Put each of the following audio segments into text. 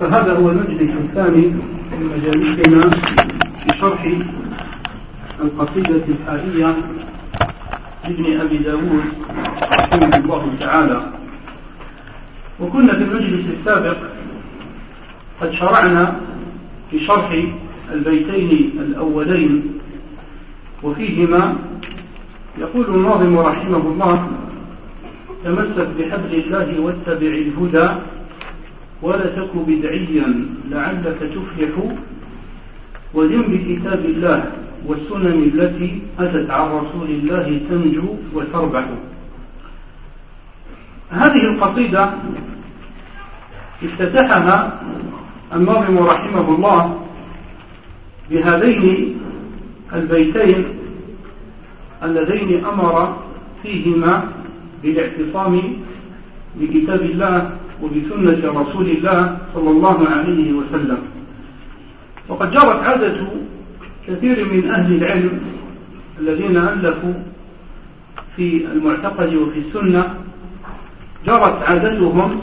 فهذا هو المجلس الثاني من مجالسنا في شرح القصيدة الحائية لابن أبي داود رحمه الله تعالى. وكنا في المجلس السابق قد شرعنا في شرح البيتين الأولين، وفيهما يقول الناظم رحمه الله: تمسك بحبل الله واتبع الهدى ولا تك بدعيا لعلك تفلح، ودم بكتاب الله والسنن التي أتت عن رسول الله تنجو وتربح. هذه القصيدة افتتحها الناظم رحمه الله بهذين البيتين اللذين أمر فيهما بالاعتصام بكتاب الله وبسنة رسول الله صلى الله عليه وسلم. وقد جرت عادة كثير من أهل العلم الذين ألفوا في المعتقد وفي السنة، جرت عادتهم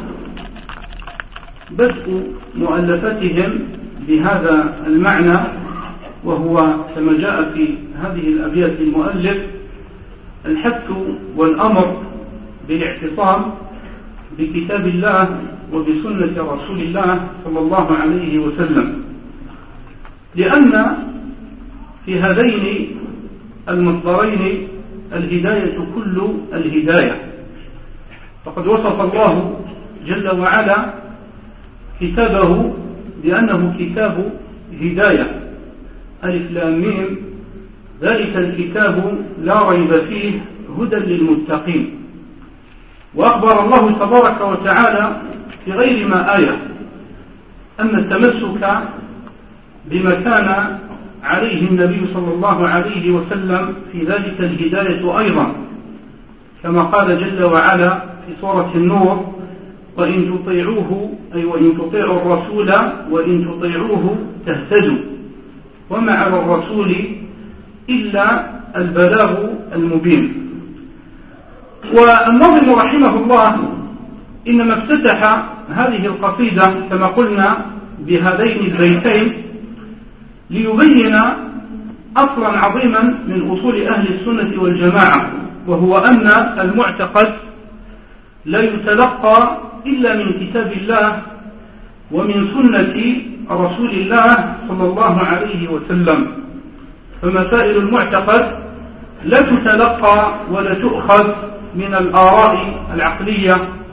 بدء مؤلفتهم بهذا المعنى، وهو كما جاء في هذه الأبيات المؤلف: الحث والأمر بالاعتصام بكتاب الله وبسنة رسول الله صلى الله عليه وسلم، لأن في هذين المصدرين الهداية كل الهداية. فقد وصف الله جل وعلا كتابه بأنه كتاب هداية، ألف لام ميم، ذلك الكتاب لا ريب فيه هدى للمتقين. وأخبر الله تبارك وتعالى في غير ما آية أن التمسك بما كان عليه النبي صلى الله عليه وسلم في ذلك الهداية أيضا، كما قال جل وعلا في سورة النور: وإن تطيعوه أي وإن تطيعوا الرسول وإن تطيعوه تهتدوا وما على الرسول إلا البلاغ المبين. والناظم رحمه الله إنما افتتح هذه القصيدة كما قلنا بهذين البيتين ليبين أصلا عظيما من أصول أهل السنة والجماعة، وهو أن المعتقد لا يتلقى إلا من كتاب الله ومن سنة رسول الله صلى الله عليه وسلم. فمسائل المعتقد لا تتلقى ولا تؤخذ من الآراء العقلية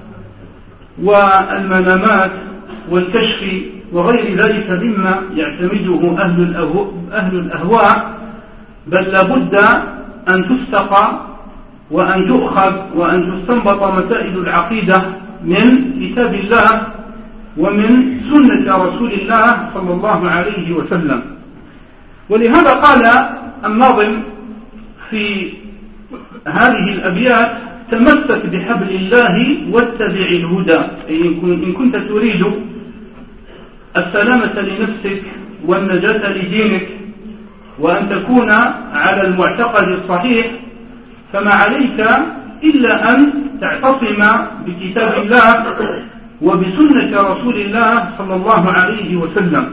والمنامات والكشف وغير ذلك مما يعتمده أهل الأهواء، بل لابد أن تستقى وأن تؤخذ وأن تستنبط مسائل العقيدة من كتاب الله ومن سنة رسول الله صلى الله عليه وسلم. ولهذا قال الناظم في هذه الأبيات: تمسك بحبل الله واتبع الهدى، أي إن كنت تريد السلامة لنفسك والنجاة لدينك وأن تكون على المعتقد الصحيح، فما عليك إلا أن تعتصم بكتاب الله وبسنة رسول الله صلى الله عليه وسلم.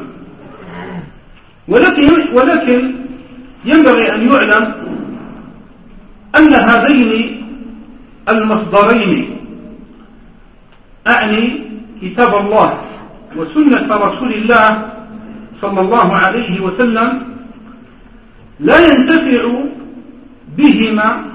ولكن ينبغي أن يعلم أن هذين المصدرين، أعني كتاب الله وسنة رسول الله صلى الله عليه وسلم، لا ينتفع بهما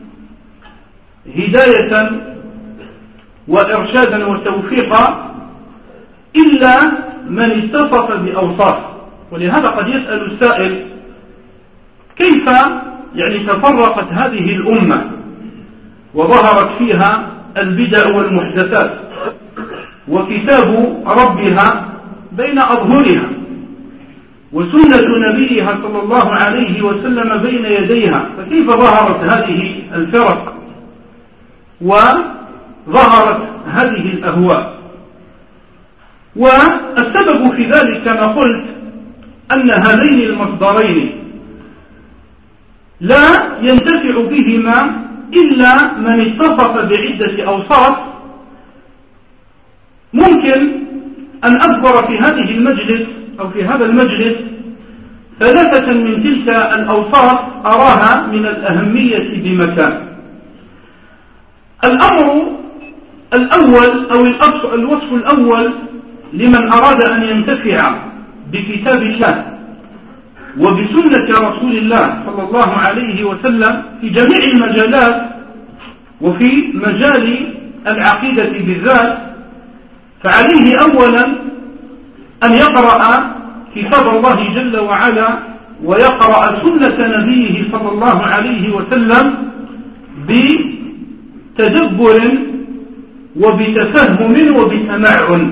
هداية وإرشادا وتوفيقا إلا من اتصف بأوصاف. ولهذا قد يسأل السائل: كيف تفرقت هذه الأمة وظهرت فيها البدع والمحدثات وكتاب ربها بين أظهرها وسنة نبيها صلى الله عليه وسلم بين يديها، فكيف ظهرت هذه الفرق وظهرت هذه الأهواء؟ والسبب في ذلك كما قلت أن هذين المصدرين لا ينتفع بهما إلا من اتصف بعدة أوصاف ممكن أن أذكر في هذه المجلس أو في هذا المجلس ثلاثة من تلك الأوصاف أراها من الأهمية بمكان. الأمر الأول أو الوصف الأول لمن أراد أن ينتفع بكتاب الله وبسنة رسول الله صلى الله عليه وسلم في جميع المجالات وفي مجال العقيدة بالذات، فعليه أولا أن يقرأ كتاب الله جل وعلا ويقرأ سنة نبيه صلى الله عليه وسلم بتدبر وبتفهم وبتمعن.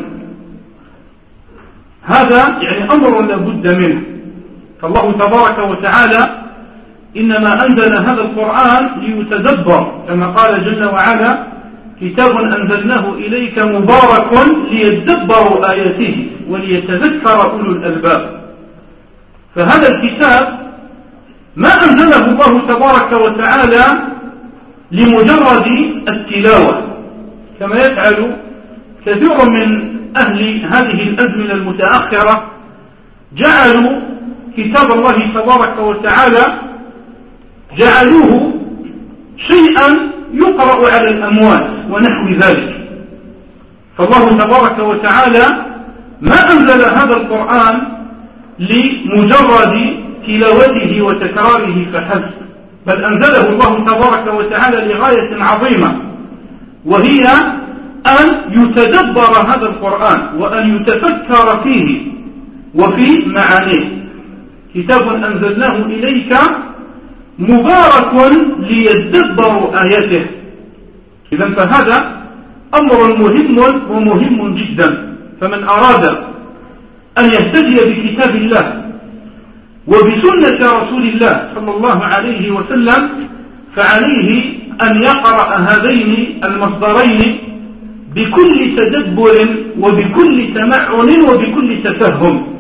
هذا يعني أمر لا بد منه، فالله تبارك وتعالى إنما أنزل هذا القرآن ليتدبر، كما قال جل وعلا: كتاب أنزلناه إليك مبارك ليدبروا آياته وليتذكر أولو الألباب. فهذا الكتاب ما أنزله الله تبارك وتعالى لمجرد التلاوة كما يفعل كثير من أهل هذه الأزمنة المتأخرة، جعلوا كتاب الله تبارك وتعالى جعلوه شيئا يقرأ على الأموات ونحو ذلك. فالله تبارك وتعالى ما أنزل هذا القرآن لمجرد تلاوته وتكراره فحسب، بل أنزله الله تبارك وتعالى لغاية عظيمة، وهي أن يتدبر هذا القرآن وأن يتفكر فيه وفي معانيه. كتاب أنزلناه إليك مبارك ليدبروا آياته. إذن فهذا أمر مهم ومهم جدا، فمن أراد أن يهتدي بكتاب الله وبسنة رسول الله صلى الله عليه وسلم فعليه أن يقرأ هذين المصدرين بكل تدبر وبكل تمعن وبكل تفهم.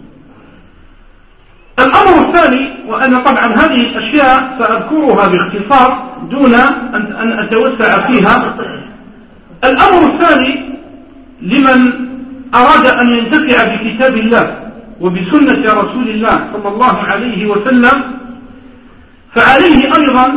الأمر الثاني، وأنا طبعا هذه الأشياء سأذكرها باختصار دون أن أتوسع فيها. الأمر الثاني لمن أراد أن ينتفع بكتاب الله وبسنة رسول الله صلى الله عليه وسلم فعليه أيضا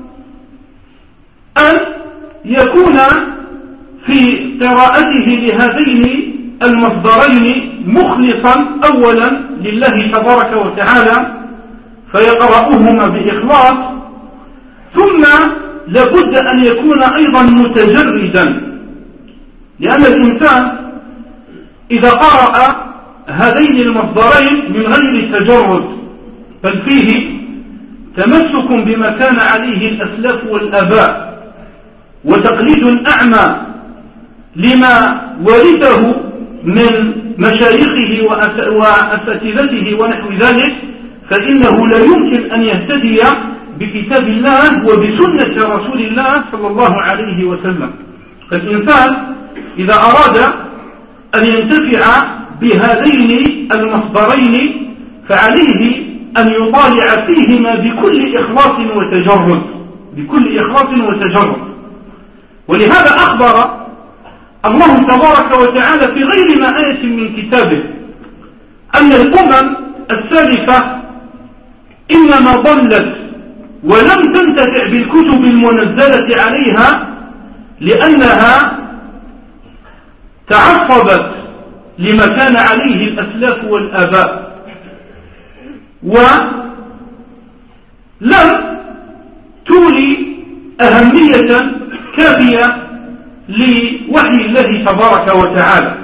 أن يكون في قراءته لهذين المصدرين مخلصا أولا لله تبارك وتعالى فيقرأهما بإخلاص، ثم لابد أن يكون أيضا متجردا، لأن الإنسان إذا قرأ هذين المصدرين من غير تجرد بل فيه تمسك بما كان عليه الأسلاف والآباء وتقليد أعمى لما ورثه من مشايخه وأساتذته ونحو ذلك، فإنه لا يمكن أن يهتدي بكتاب الله وبسنة رسول الله صلى الله عليه وسلم. فالإنسان إذا أراد أن ينتفع بهذين المصدرين فعليه أن يطالع فيهما بكل إخلاص وتجرد. ولهذا أخبر الله تبارك وتعالى في غير ما آية من كتابه أن الأمم السالفة إنما ضلت ولم تنتفع بالكتب المنزلة عليها لأنها تعصبت لما كان عليه الأسلاف والآباء ولم تولي أهمية كافية لوحي الله تبارك وتعالى.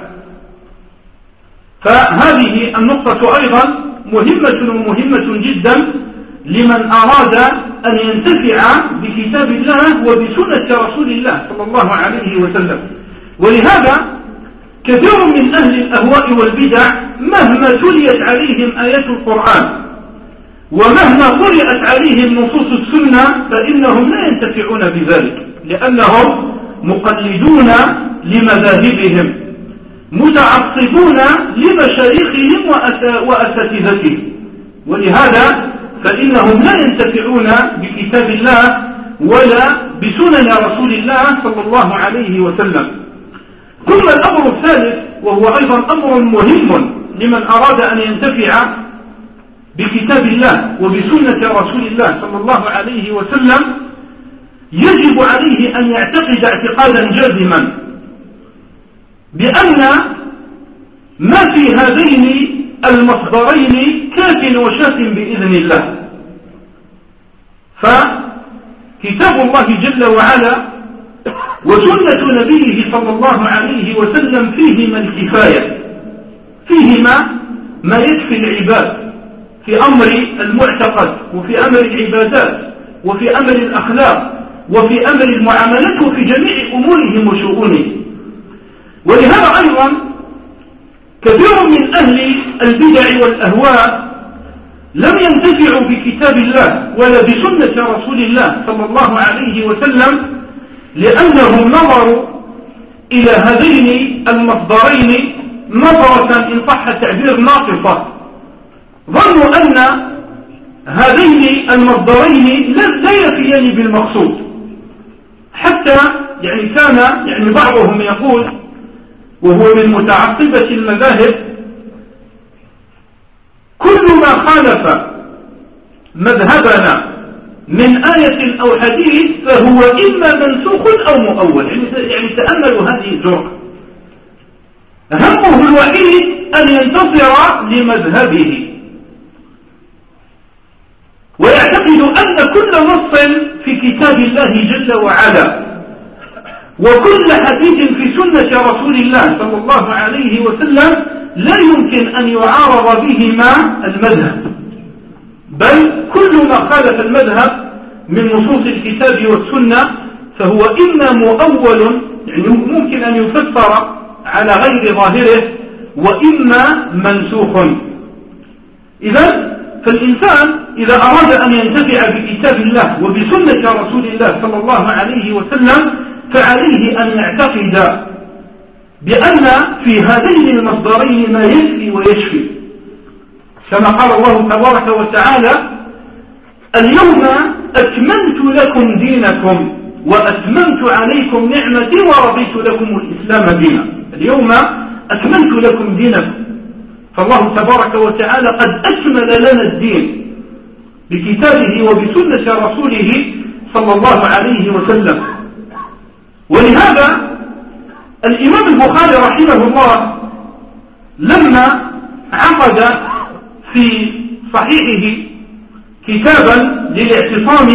فهذه النقطة أيضا مهمة جدا لمن أراد أن ينتفع بكتاب الله وبسنة رسول الله صلى الله عليه وسلم. ولهذا كثير من أهل الأهواء والبدع مهما تليت عليهم آيات القرآن ومهما قرأت عليهم نصوص السنة فإنهم لا ينتفعون بذلك، لأنهم مقلدون لمذاهبهم متعصبون لمشايخهم وأساتذتهم، ولهذا فإنهم لا ينتفعون بكتاب الله ولا بسنن رسول الله صلى الله عليه وسلم. ثم الأمر الثالث، وهو أيضا أمر مهم لمن أراد أن ينتفع بكتاب الله وبسنة رسول الله صلى الله عليه وسلم، يجب عليه أن يعتقد اعتقادا جازما بأن ما في هذين المصدرين كاف وشاف بإذن الله. فكتاب الله جل وعلا وسنة نبيه صلى الله عليه وسلم فيهما الكفاية، فيهما ما يكفي العباد في أمر المعتقد وفي أمر العبادات وفي أمر الأخلاق وفي أمر المعاملات وفي جميع أمورهم وشؤونهم. ولهذا أيضا كثير من أهل البدع والأهواء لم ينتفعوا بكتاب الله ولا بسنة رسول الله صلى الله عليه وسلم، لأنهم نظروا إلى هذين المصدرين نظرة إن صح التعبير ناقصة، ظنوا أن هذين المصدرين لا يفيان بالمقصود، حتى كان بعضهم يقول، وهو من متعصبة المذاهب، كل ما خالف مذهبنا من آية أو حديث فهو إما منسوخ أو مؤول. يعني تأملوا هذه الجرأة، همه الوحيد أن ينتصر لمذهبه، ويعتقد أن كل نص في كتاب الله جل وعلا وكل حديث في سنة رسول الله صلى الله عليه وسلم لا يمكن أن يعارض بهما المذهب، بل كل ما خالف المذهب من نصوص الكتاب والسنة فهو إما مؤول، يعني ممكن أن يفسر على غير ظاهره، وإما منسوخ. إذن فالإنسان إذا أراد أن ينتفع بكتاب الله وبسنة رسول الله صلى الله عليه وسلم فعليه أن يعتقد بأن في هذين المصدرين ما يكفي ويشفي، كما قال الله تبارك وتعالى: اليوم أكملت لكم دينكم وأتممت عليكم نعمتي ورضيت لكم الإسلام دينا. اليوم أكملت لكم دينكم، فالله تبارك وتعالى قد أكمل لنا الدين بكتابه وبسنة رسوله صلى الله عليه وسلم. ولهذا الإمام البخاري رحمه الله لما عقد في صحيحه كتابا للاعتصام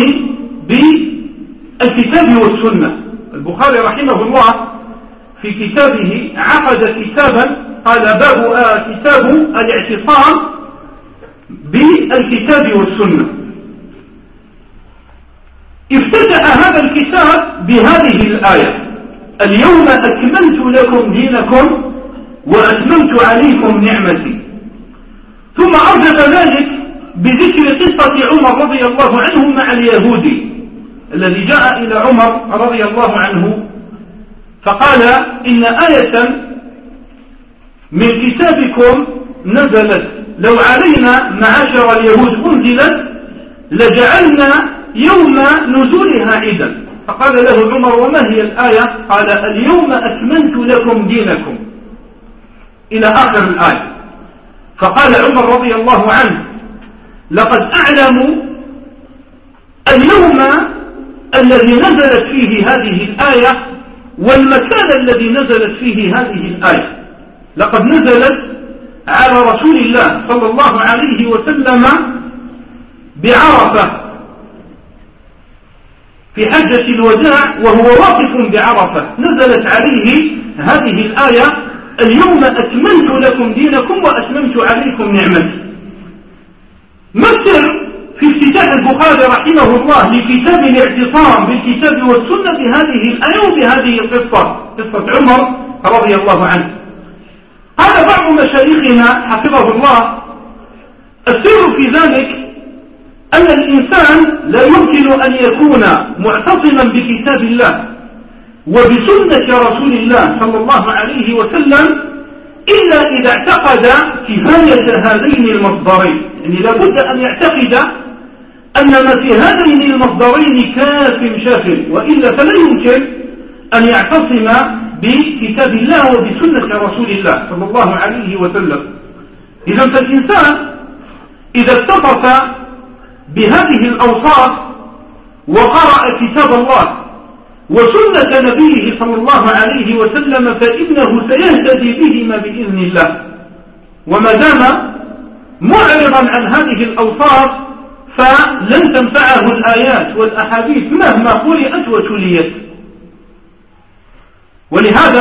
بالكتاب والسنة، البخاري رحمه الله في كتابه عقد كتابا قال باب كتاب الاعتصام بالكتاب والسنة. افتتح هذا الكتاب بهذه الآية: اليوم أكملت لكم دينكم وأتممت عليكم نعمتي. ثم أرجف ذلك بذكر قصة عمر رضي الله عنه مع اليهودي الذي جاء إلى عمر رضي الله عنه فقال: إن آية من كتابكم نزلت، لو علينا معاشر اليهود أنزلت لجعلنا يوم نزولها عيدا. فقال له عمر: وما هي الآية؟ قال: اليوم أكملت لكم دينكم، إلى آخر الآية. فقال عمر رضي الله عنه: لقد أعلم اليوم الذي نزلت فيه هذه الآية والمكان الذي نزلت فيه هذه الآية. لقد نزلت على رسول الله صلى الله عليه وسلم بعرفة في حجة الوداع وهو واقف بعرفة، نزلت عليه هذه الآية: اليوم أكملت لكم دينكم وأتممت عليكم نعمتي. ما السر في افتتاح البخاري رحمه الله لكتاب الاعتصام بالكتاب والسنة بهذه الآية وبهذه القصة، قصة عمر رضي الله عنه؟ قال بعض مشايخنا حفظه الله: السر في ذلك أن الإنسان لا يمكن أن يكون معتصما بكتاب الله وبسنة رسول الله صلى الله عليه وسلم إلا إذا اعتقد كفاية هذين المصدرين. يعني لابد أن يعتقد أن ما في هذين المصدرين كاف شاف، وإلا فلا يمكن أن يعتصم بكتاب الله وبسنة رسول الله صلى الله عليه وسلم. إذا فالإنسان إذا اتصف بهذه الأوصاف وقرأ كتاب الله وسنة نبيه صلى الله عليه وسلم فإنه سيهتدي بهما بإذن الله. وما دام معرضا عن هذه الأوصاف فلن تنفعه الآيات والأحاديث مهما قرأت وتليت. ولهذا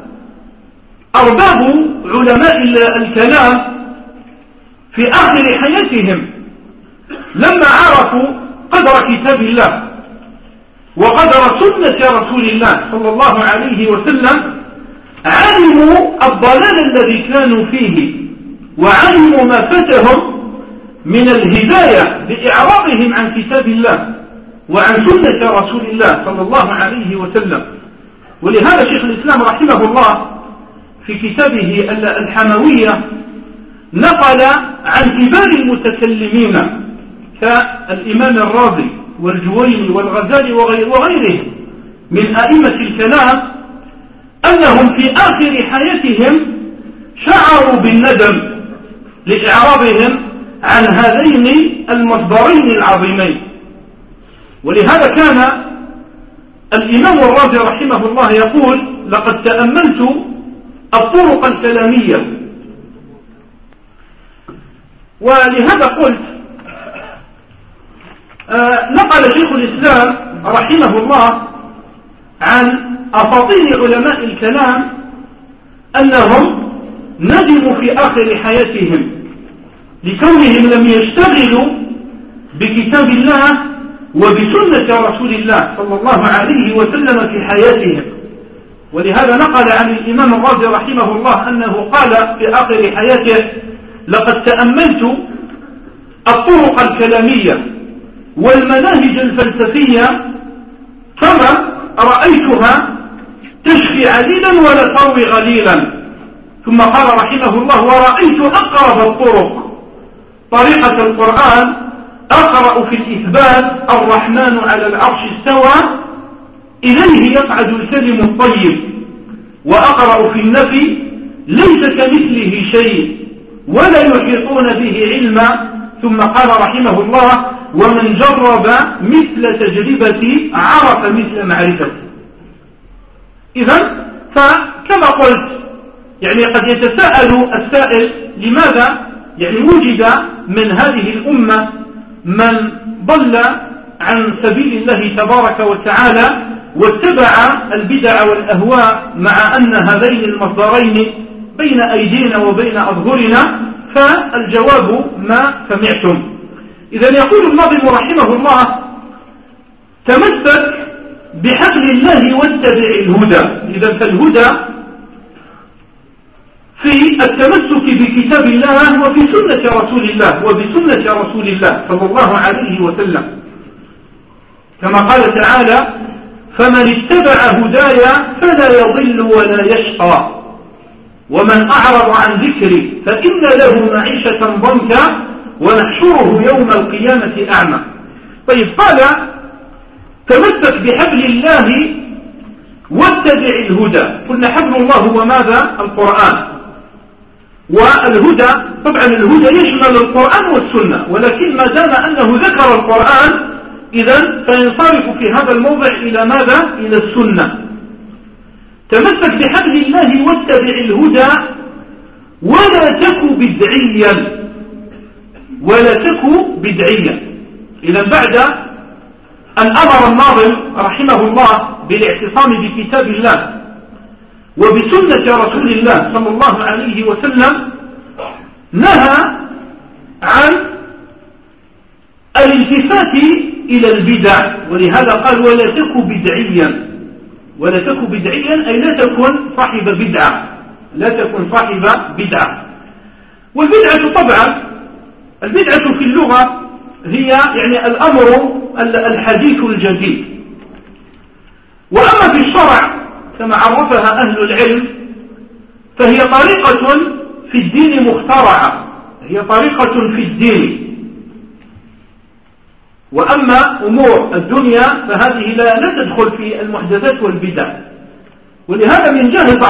أرباب علماء الكلام في آخر حياتهم لما عرفوا قدر كتاب الله وقدر سنة رسول الله صلى الله عليه وسلم علموا الضلال الذي كانوا فيه وعلموا ما فاتهم من الهداية بإعراضهم عن كتاب الله وعن سنة رسول الله صلى الله عليه وسلم. ولهذا شيخ الإسلام رحمه الله في كتابه الحموية نقل عن كبار المتكلمين كالإمام الرازي والجويني والغزالي وغيرهم من أئمة الكلام أنهم في آخر حياتهم شعروا بالندم لإعراضهم عن هذين المصدرين العظيمين. ولهذا كان الإمام الرازي رحمه الله يقول: لقد تأملت الطرق الكلامية. ولهذا قلت نقل شيخ الإسلام رحمه الله عن أساطين علماء الكلام أنهم ندموا في آخر حياتهم لكونهم لم يشتغلوا بكتاب الله وبسنة رسول الله صلى الله عليه وسلم في حياتهم. ولهذا نقل عن الإمام الرازي رحمه الله أنه قال في آخر حياته: لقد تأملت الطرق الكلامية والمناهج الفلسفية فما رأيتها تشفي عليلا ولا تروي غليلا. ثم قال رحمه الله: ورأيت أقرب الطرق طريقة القرآن أقرأ في الإثبات الرحمن على العرش استوى إليه يصعد الكلم الطيب، وأقرأ في النفي ليس كمثله شيء ولا يحيطون به علما. ثم قال رحمه الله: ومن جرب مثل تجربتي عرف مثل معرفتي. إذن فكما قلت يعني قد يتساءل السائل: لماذا يعني وجد من هذه الأمة من ضل عن سبيل الله تبارك وتعالى واتبع البدع والأهواء مع أن هذين المصدرين بين أيدينا وبين أظهرنا؟ فالجواب ما سمعتم. إذن يقول الناظم رحمه الله: تمسك بحبل الله واتبع الهدى. إذن فالهدى في التمسك بكتاب الله وفي سنة رسول الله وبسنة رسول الله صلى الله عليه وسلم، كما قال تعالى: فمن اتبع هدايا فلا يضل ولا يشقى ومن أعرض عن ذكري فإن له معيشة ضنكا ونحشره يوم القيامة أعمى. طيب، قال: تمسك بحبل الله واتبع الهدى. قلنا حبل الله هو ماذا؟ القرآن. والهدى طبعا الهدى يشمل القرآن والسنة، ولكن ما دام أنه ذكر القرآن إذن فينصرف في هذا الموضع إلى ماذا؟ إلى السنة. تمسك بحبل الله واتبع الهدى ولا تك بدعيا، ولا تك بدعيا. إذن بعد أن أمر الناظم رحمه الله بالاعتصام بكتاب الله وبسنة رسول الله صلى الله عليه وسلم نهى عن الالتفات إلى البدع. ولهذا قال: ولا تك بدعيا. ولا تك بدعيا أي لا تكن صاحب بدعة، لا تكن صاحب بدعة. والبدعة طبعا البدعة في اللغة هي يعني الأمر الحديث الجديد. وأما في الشرع كما عرفها أهل العلم فهي طريقة في الدين مخترعة، هي طريقة في الدين. وأما أمور الدنيا فهذه لا تدخل في المحدثات والبدع. ولهذا من جهل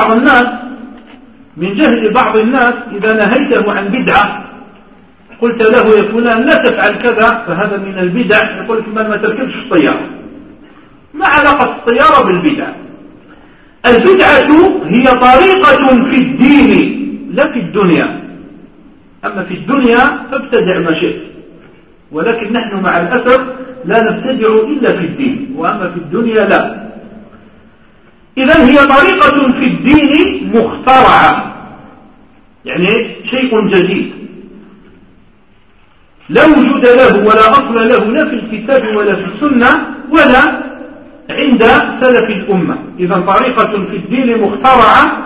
بعض الناس إذا نهيته عن بدعة قلت له يا فلان لا تفعل كذا فهذا من البدع، يقول لك ما تركبش الطيارة. ما علاقة الطيارة بالبدع؟ البدعة هي طريقة في الدين لا في الدنيا. أما في الدنيا فابتدع ما شئت، ولكن نحن مع الأسف لا نبتدع إلا في الدين، وأما في الدنيا لا. إذن هي طريقة في الدين مخترعة، يعني شيء جديد لا وجود له ولا أصل له لا في الكتاب ولا في السنة ولا عند سلف الأمة. إذن طريقة في الدين مخترعة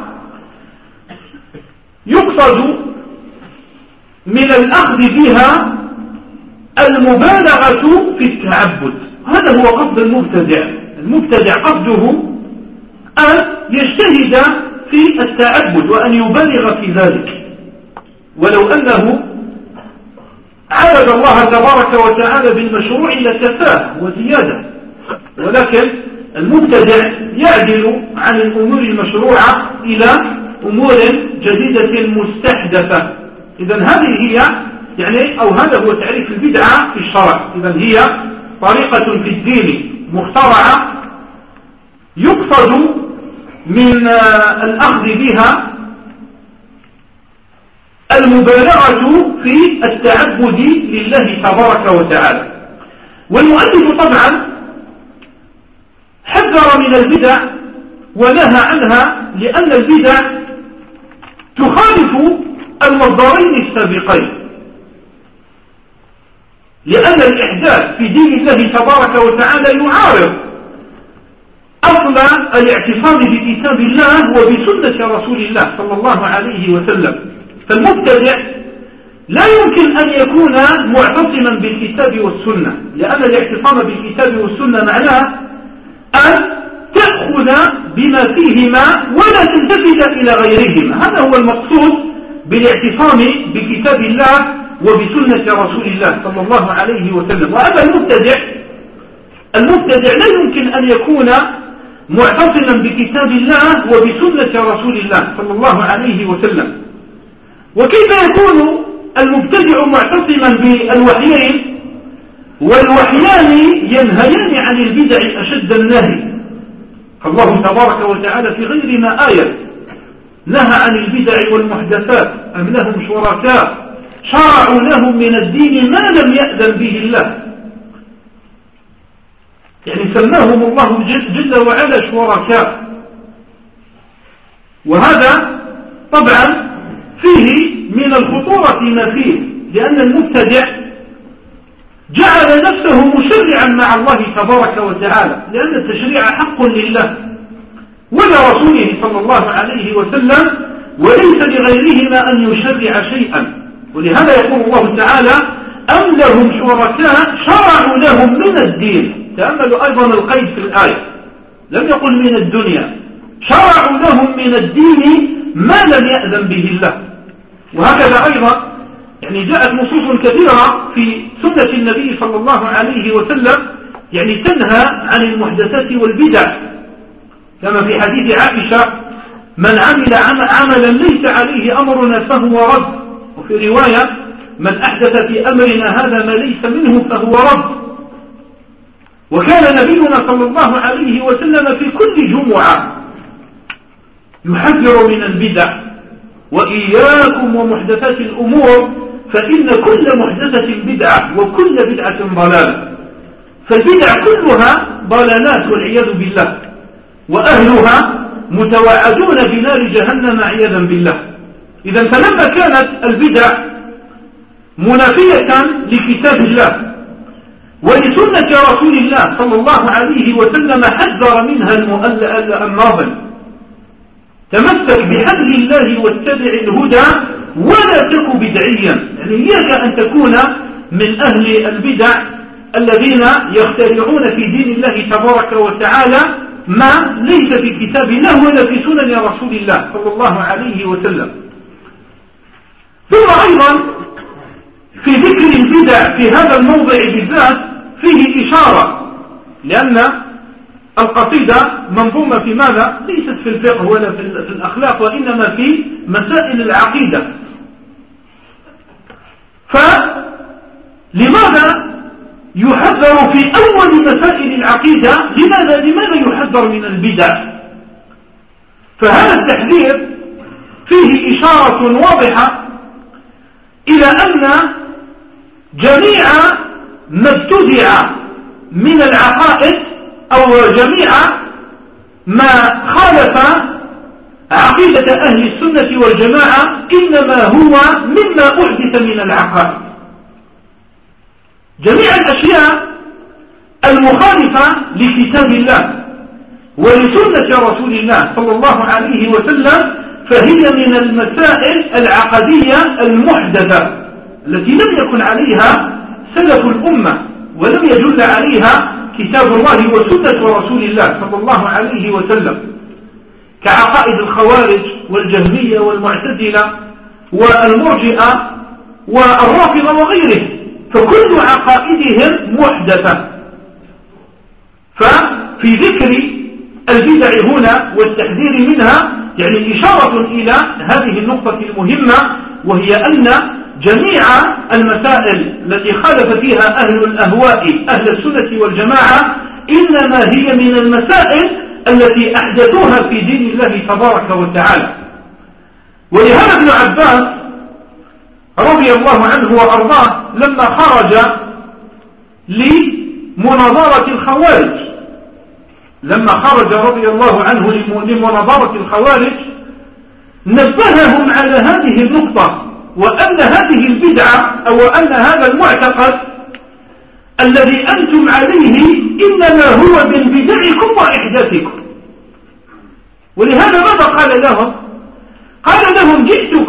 يقصد من الأخذ بها المبالغة في التعبد. هذا هو قصد المبتدع. المبتدع قصده أن يجتهد في التعبد وأن يبالغ في ذلك، ولو أنه عبد الله تبارك وتعالى بالمشروع لكفاه وزيادة، ولكن المبتدع يعدل عن الأمور المشروعة إلى أمور جديدة مستحدثة. إذن هذه هي أو هذا هو تعريف البدعة في الشرع. إذن هي طريقة في الدين مخترعة يقصد من الأخذ بها المبالغة في التعبد لله تبارك وتعالى. والمؤلف طبعا حذر من البدع ونهى عنها لأن البدع تخالف المصدرين السابقين، لأن الإحداث في دين الله تبارك وتعالى يعارض أصل الاعتصام بكتاب الله وبسنة رسول الله صلى الله عليه وسلم. فالمبتدع لا يمكن أن يكون معتصما بالكتاب والسنة، لأن الاعتصام بالكتاب والسنة معناه أن تأخذ بما فيهما ولا تلتفت إلى غيرهما. هذا هو المقصود بالاعتصام بكتاب الله وبسنة رسول الله صلى الله عليه وسلم. وأما المبتدع لا يمكن أن يكون معتصما بكتاب الله وبسنة رسول الله صلى الله عليه وسلم. وكيف يكون المبتدع معتصما بالوحيين والوحيان ينهيان عن البدع أشد النهي؟ الله تبارك وتعالى في غير ما آية نهى عن البدع والمحدثات أم لهم شركاء شرعوا لهم من الدين ما لم يأذن به الله. سماهم الله جل وعلا شركاء. وهذا طبعا فيه من الخطورة ما فيه، لأن المبتدع جعل نفسه مشرعا مع الله تبارك وتعالى، لأن التشريع حق لله ولرسوله صلى الله عليه وسلم، وليس لغيرهما أن يشرع شيئا. ولهذا يقول الله تعالى أم لهم شركاء شرعوا لهم من الدين. تأملوا أيضا القيد في الآية، لم يقل من الدنيا، شرعوا لهم من الدين ما لم يأذن به الله. وهكذا أيضا جاءت نصوص كثيرة في سنة النبي صلى الله عليه وسلم تنهى عن المحدثات والبدع، كما في حديث عائشة من عمل عملا ليس عليه أمرنا فهو رد، وفي رواية من أحدث في أمرنا هذا ما ليس منه فهو رد. وكان نبينا صلى الله عليه وسلم في كل جمعة يحذر من البدع وإياكم ومحدثات الأمور فإن كل محدثة بدعة وكل بدعة ضلالة. فالبدع كلها ضلالات والعياذ بالله، وأهلها متوعدون بنار جهنم عياذا بالله. إذا فلما كانت البدع منافية لكتاب الله ولسنة رسول الله صلى الله عليه وسلم حذر منها الناظم تمسك بحبل الله واتبع الهدى ولا تك بدعيا. إياك أن تكون من أهل البدع الذين يخترعون في دين الله تبارك وتعالى ما ليس في كتاب الله ولا في سنن رسول الله صلى الله عليه وسلم. ثم أيضا في ذكر البدع في هذا الموضع بالذات فيه إشارة، لأن القصيدة منظومة في ماذا؟ ليست في الفقه ولا في الأخلاق، وإنما في مسائل العقيدة. فلماذا يحذر في أول مسائل العقيدة؟ لماذا يحذر من البدع؟ فهذا التحذير فيه إشارة واضحة إلى أن جميع ما ابتدع من العقائد أو جميع ما خالف عقيدة أهل السنة والجماعة إنما هو مما أحدث من العقائد. جميع الأشياء المخالفة لكتاب الله ولسنة رسول الله صلى الله عليه وسلم فهي من المسائل العقدية المحدثة التي لم يكن عليها سلف الأمة ولم يدل عليها كتاب الله وسنة رسول الله صلى الله عليه وسلم، كعقائد الخوارج والجهمية والمعتزلة والمرجئة والرافضة وغيره، فكل عقائدهم محدثة. ففي ذكر البدع هنا والتحذير منها يعني إشارة إلى هذه النقطة المهمة، وهي أن جميع المسائل التي خالف فيها أهل الأهواء أهل السنة والجماعة إنما هي من المسائل التي أحدثوها في دين الله تبارك وتعالى. ولهذا ابن عباس رضي الله عنه وأرضاه لما خرج لمناظرة الخوارج، لما خرج رضي الله عنه لمناظرة الخوارج نبههم على هذه النقطة، وأن هذه البدعة أو أن هذا المعتقد الذي أنتم عليه إنما هو من بدعكم وإحداثكم. ولهذا ماذا قال لهم؟ قال لهم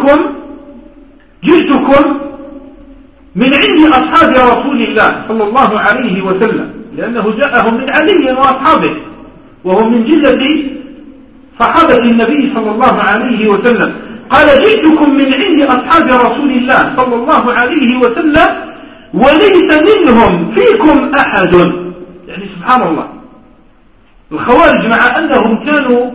جئتكم من عند أصحاب رسول الله صلى الله عليه وسلم، لأنه جاءهم من علي وأصحابه وهم من جلة صحابة النبي صلى الله عليه وسلم. قال جئتكم من عند أصحاب رسول الله صلى الله عليه وسلم وليس منهم فيكم أحد. يعني سبحان الله، الخوارج مع أنهم كانوا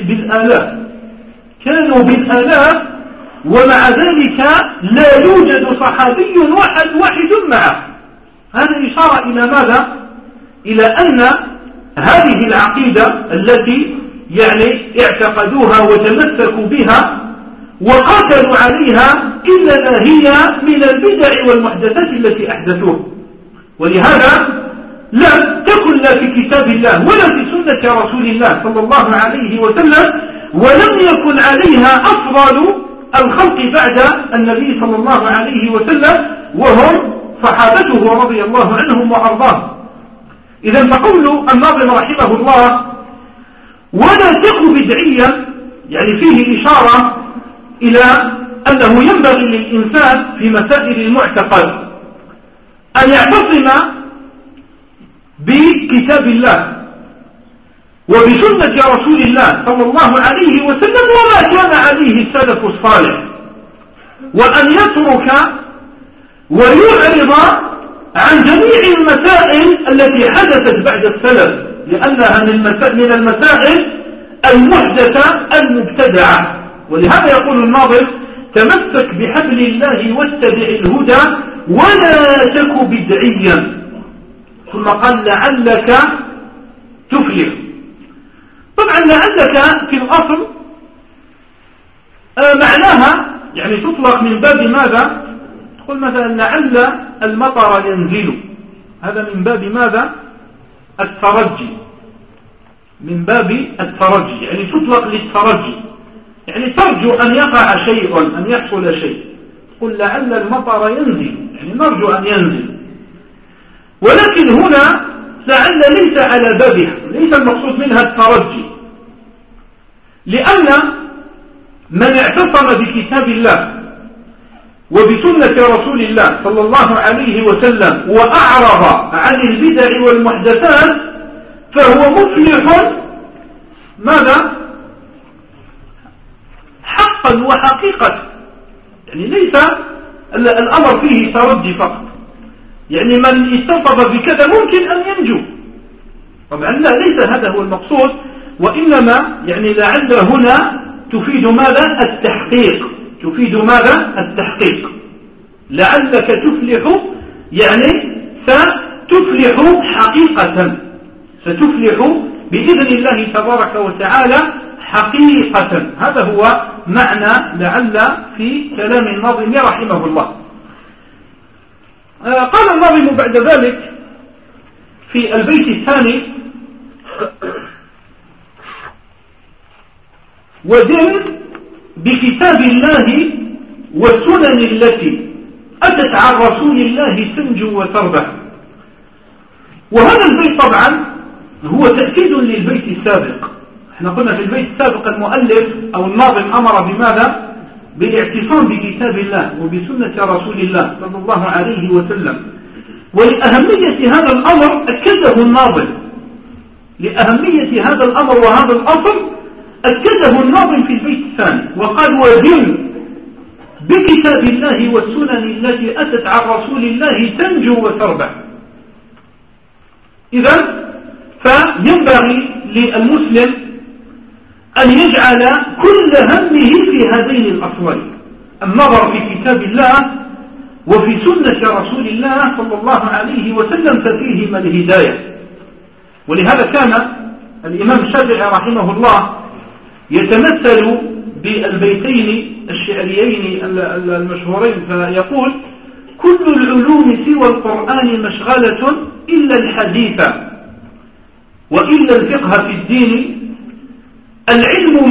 بالآلاف ومع ذلك لا يوجد صحابي واحد معه. هذا إشارة إلى ماذا؟ إلى أن هذه العقيدة التي يعني اعتقدوها وتمسكوا بها وقاتلوا عليها إنما هي من البدع والمحدثات التي أحدثوها. ولهذا لم تكن لا في كتاب الله ولا في سنة رسول الله صلى الله عليه وسلم، ولم يكن عليها أفضل الخلق بعد النبي صلى الله عليه وسلم وهم صحابته رضي الله عنهم وأرضاهم. إذن فقول الناظم رحمه الله ولا تك بدعيا يعني فيه إشارة إلى أنه ينبغي للإنسان في مسائل المعتقد أن يعتصم بكتاب الله وبسنة رسول الله صلى الله عليه وسلم وما كان عليه السلف الصالح، وأن يترك ويعرض عن جميع المسائل التي حدثت بعد السلف، لأنها من المسائل المحدثة المبتدعة. ولهذا يقول الناظم تمسك بحبل الله واتبع الهدى ولا تك بدعيا، ثم قال لعلك تفلح. طبعا لعلك في الأصل معناها يعني تطلق من باب ماذا؟ تقول مثلا لعل المطر ينزل، هذا من باب ماذا؟ الترجي، من باب الترجي يعني تطلق للترجي، يعني ترجو أن يقع شيء أن يحصل شيء، تقول لعل المطر ينزل يعني نرجو أن ينزل. ولكن هنا لعل ليس على بابها، ليس المقصود منها الترجي، لأن من اعتصم بكتاب الله وبسنة رسول الله صلى الله عليه وسلم وأعرض عن البدع والمحدثات فهو مفلح ماذا؟ حقا وحقيقة، يعني ليس الأمر فيه ترجي فقط، يعني من اتصف بكذا ممكن أن ينجو، طبعا لا، ليس هذا هو المقصود، وإنما يعني لعل هنا تفيد ماذا؟ التحقيق. تفيد ماذا؟ التحقيق. لعلك تفلح، يعني ستفلح حقيقة، ستفلح بإذن الله تبارك وتعالى حقيقة. هذا هو معنى لعل في كلام الناظم رحمه الله. قال الناظم بعد ذلك في البيت الثاني: ودن بكتاب الله والسنن التي أتت عن رسول الله تنجو وتربح. وهذا البيت طبعا هو تأكيد للبيت السابق. احنا قلنا في البيت السابق المؤلف أو الناظم أمر بماذا؟ بالاعتصام بكتاب الله وبسنة رسول الله صلى الله عليه وسلم. ولأهمية هذا الأمر أكده الناظم، لأهمية هذا الأمر وهذا الأصل أكده الناظم في البيت الثاني، وقال: ودن بكتاب الله والسنن التي أتت عن رسول الله تنجو وتربح. إذن فينبغي للمسلم أن يجعل كل همه في هذين الأصلين: النظر في كتاب الله وفي سنة رسول الله صلى الله عليه وسلم، ففيهما الهداية. ولهذا كان الإمام الشافعي رحمه الله يتمثل بالبيتين الشعريين المشهورين، فيقول: كل العلوم سوى القرآن مشغلة إلا الحديث وإلا الفقه في الدين. العلم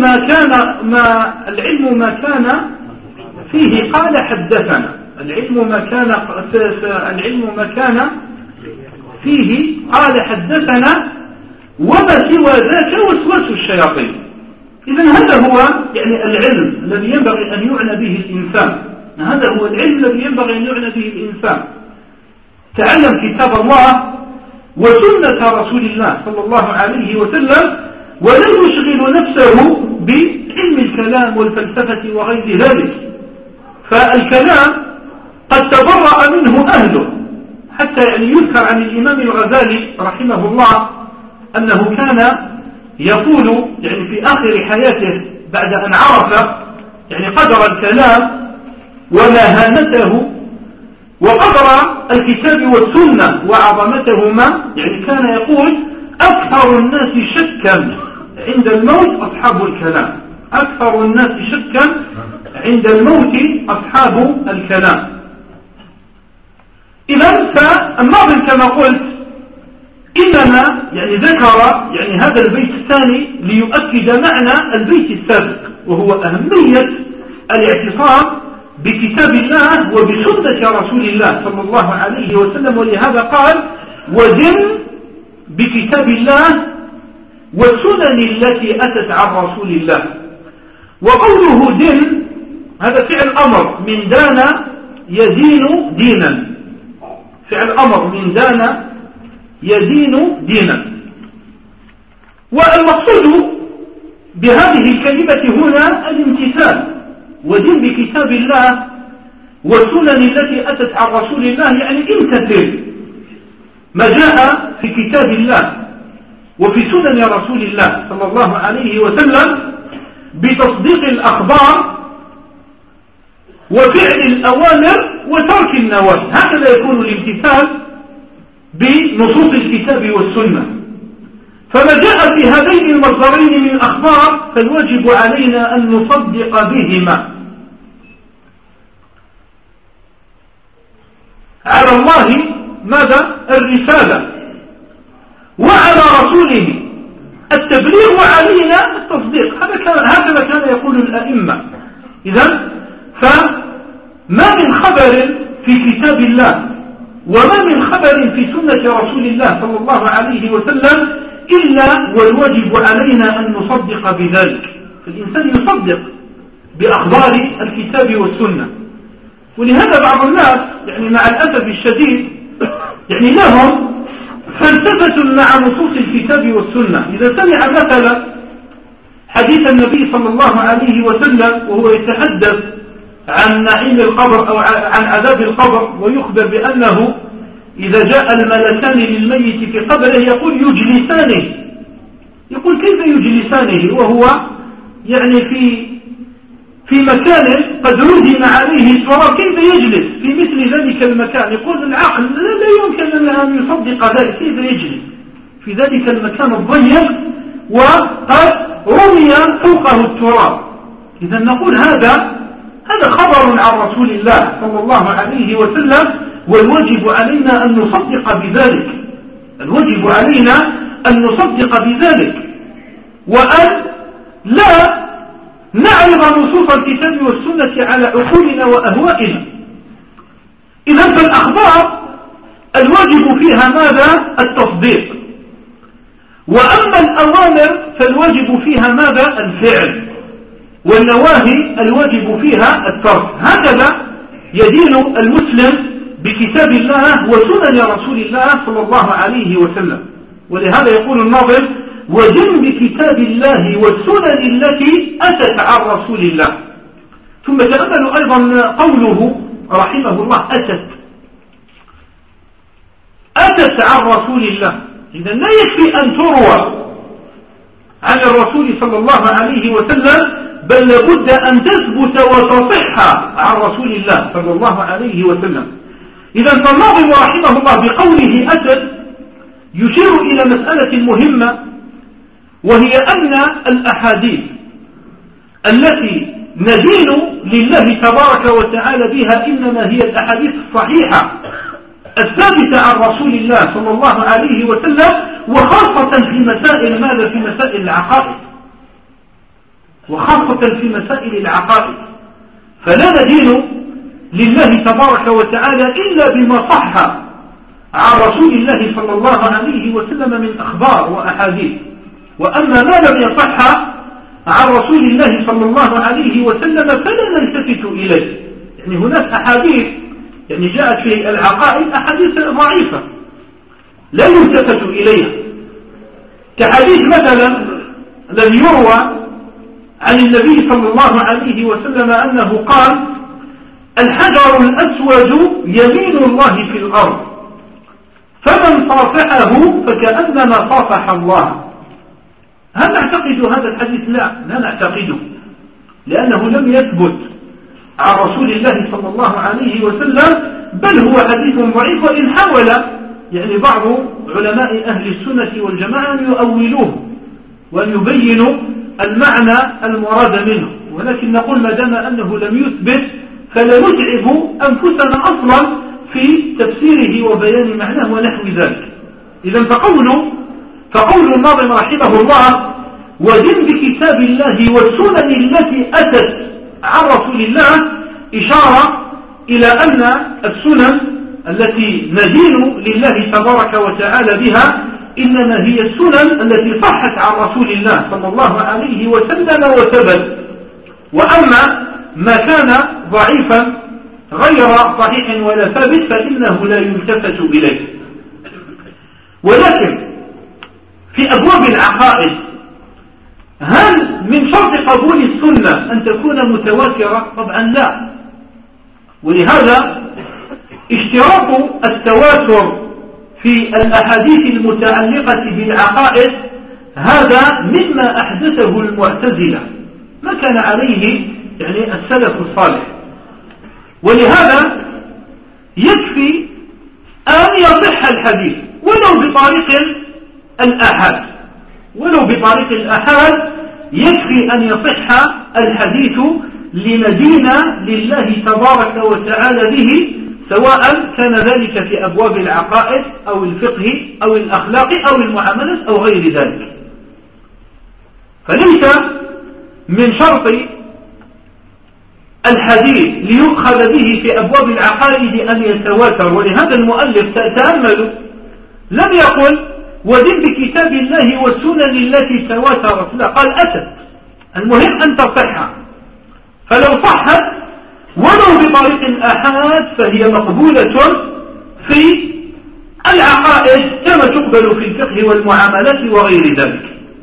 ما كان فيه قال حدثنا، العلم ما كان فيه قال حدثنا، وما سوى ذاك وسوس الشياطين. إذن هذا هو يعني العلم الذي ينبغي أن يعنى به الإنسان، هذا هو العلم الذي ينبغي أن يعنى به الإنسان. تعلم كتاب الله وسنة رسول الله صلى الله عليه وسلم، ولا يشغل نفسه بعلم الكلام والفلسفة وغير ذلك. فالكلام قد تبرأ منه أهله، حتى يعني يذكر عن الإمام الغزالي رحمه الله أنه كان يقول يعني في آخر حياته بعد أن عرف يعني قدر الكلام ومهانته وقدر الكتاب والسنة وعظمتهما، يعني كان يقول: أكثر الناس شكا عند الموت أصحاب الكلام، أكثر الناس شكا عند الموت أصحاب الكلام. إذن فالناظم كما قلت إنما يعني ذكر يعني هذا البيت الثاني ليؤكد معنى البيت السابق، وهو أهمية الاعتصام بكتاب الله وبسنة رسول الله صلى الله عليه وسلم. ولهذا قال: ودن بكتاب الله والسنن التي أتت عن رسول الله. وقوله دن هذا فعل أمر من دان يدين دينا، فعل أمر من دان يدين دينا. والمقصود بهذه الكلمة هنا الامتثال. ودين بكتاب الله والسنن التي أتت عن رسول الله، يعني امتثل ما جاء في كتاب الله وفي سنن رسول الله صلى الله عليه وسلم بتصديق الأخبار وفعل الأوامر وترك النواهي. هكذا يكون الامتثال بنصوص الكتاب والسنة. فما جاء في هذين المصدرين من الأخبار فالواجب علينا أن نصدق بهما. على الله ماذا؟ الرسالة، وعلى رسوله التبليغ، وعلينا التصديق. هكذا كان يقول الأئمة. إذن فما من خبر في كتاب الله وما من خبر في سنة رسول الله صلى الله عليه وسلم إلا والواجب علينا أن نصدق بذلك. فالإنسان يصدق بأخبار الكتاب والسنة. ولهذا بعض الناس يعني مع الأسف الشديد يعني لهم فلسفة مع نصوص الكتاب والسنة. إذا سمع مثلا حديث النبي صلى الله عليه وسلم وهو يتحدث عن نعيم القبر أو عن عذاب القبر ويخبر بأنه إذا جاء الملكان للميت في قبره يقول يجلسانه، يقول كيف يجلسانه وهو يعني في مكان قد ردم عليه التراب، كيف يجلس في مثل ذلك المكان؟ يقول العقل لا يمكن أن يصدق ذلك، كيف يجلس في ذلك المكان الضيق وقد رمي فوقه التراب؟ إذا نقول هذا خبر عن رسول الله صلى الله عليه وسلم، والواجب علينا أن نصدق بذلك، الواجب علينا أن نصدق بذلك وأن لا نعرض نصوص الكتاب والسنة على عقولنا وأهوائنا. إذا فالأخبار الواجب فيها ماذا؟ التصديق، وأما الأوامر فالواجب فيها ماذا؟ الفعل، والنواهي الواجب فيها الترك. هكذا يدين المسلم بكتاب الله وسنن رسول الله صلى الله عليه وسلم. ولهذا يقول الناظم: ودن بكتاب الله والسنن التي أتت عن رسول الله. ثم تأملوا أيضا قوله رحمه الله أتت عن رسول الله. إذا لا يكفي أن تروى عن الرسول صلى الله عليه وسلم، بل لابد أن تثبت وتصح عن رسول الله صلى الله عليه وسلم. إذا فالناظم رحمه الله بقوله أتت يشير إلى مسألة مهمة، وهي أن الأحاديث التي ندين لله تبارك وتعالى بها إنما هي الأحاديث الصحيحة الثابتة عن رسول الله صلى الله عليه وسلم، وخاصة في مسائل ماذا؟ في مسائل العقائد، وخاصة في مسائل العقائد. فلا ندين لله تبارك وتعالى إلا بما صح عن رسول الله صلى الله عليه وسلم من أخبار وأحاديث. وأما ما لم يصح عن رسول الله صلى الله عليه وسلم فلا نلتفت إليه. يعني هناك أحاديث يعني جاءت في العقائد أحاديث ضعيفة لا يلتفت إليها، كحديث مثلا الذي يروى عن النبي صلى الله عليه وسلم أنه قال: الحجر الأسود يمين الله في الأرض، فمن صافحه فكأنما صافح الله. هل نعتقد هذا الحديث؟ لا نعتقده، لأنه لم يثبت عن رسول الله صلى الله عليه وسلم، بل هو حديث ضعيف. وإن حاول يعني بعض علماء أهل السنة والجماعة أن يؤولوه وأن يبينوا المعنى المراد منه، ولكن نقول ما دام أنه لم يثبت فلا نتعب أنفسنا أصلا في تفسيره وبيان معناه ونحو ذلك. إذا فقول الناظم رحمه الله: ودن بكتاب الله والسنن التي أتت عن رسول الله، إشارة إلى أن السنن التي ندين لله تبارك وتعالى بها إنما هي السنن التي صحت عن رسول الله صلى الله عليه وسلم وثبت. وأما ما كان ضعيفا غير صحيح ولا ثابت فإنه لا يلتفت إليه. ولكن في أبواب العقائد هل من شرط قبول السنة أن تكون متواترة؟ طبعا لا. ولهذا اشتراط التواتر في الأحاديث المتعلقة بالعقائد هذا مما أحدثه المعتزلة، ما كان عليه يعني السلف الصالح. ولهذا يكفي أن يصح الحديث ولو بطريق الآحاد، يكفي أن يصح الحديث لندين لله تبارك وتعالى به، سواء كان ذلك في أبواب العقائد أو الفقه أو الأخلاق أو المعاملات أو غير ذلك. فليس من شرط الحديث ليؤخذ به في أبواب العقائد أن يتواتر. ولهذا المؤلف تأملوا لم يقل ودن بكتاب الله والسنن التي تواترت، لا، قال أتت. المهم أن تصح، فلو صحت ولو بطريق الآحاد فهي مقبولة في العقائد كما تقبل في الفقه والمعاملات وغير ذلك.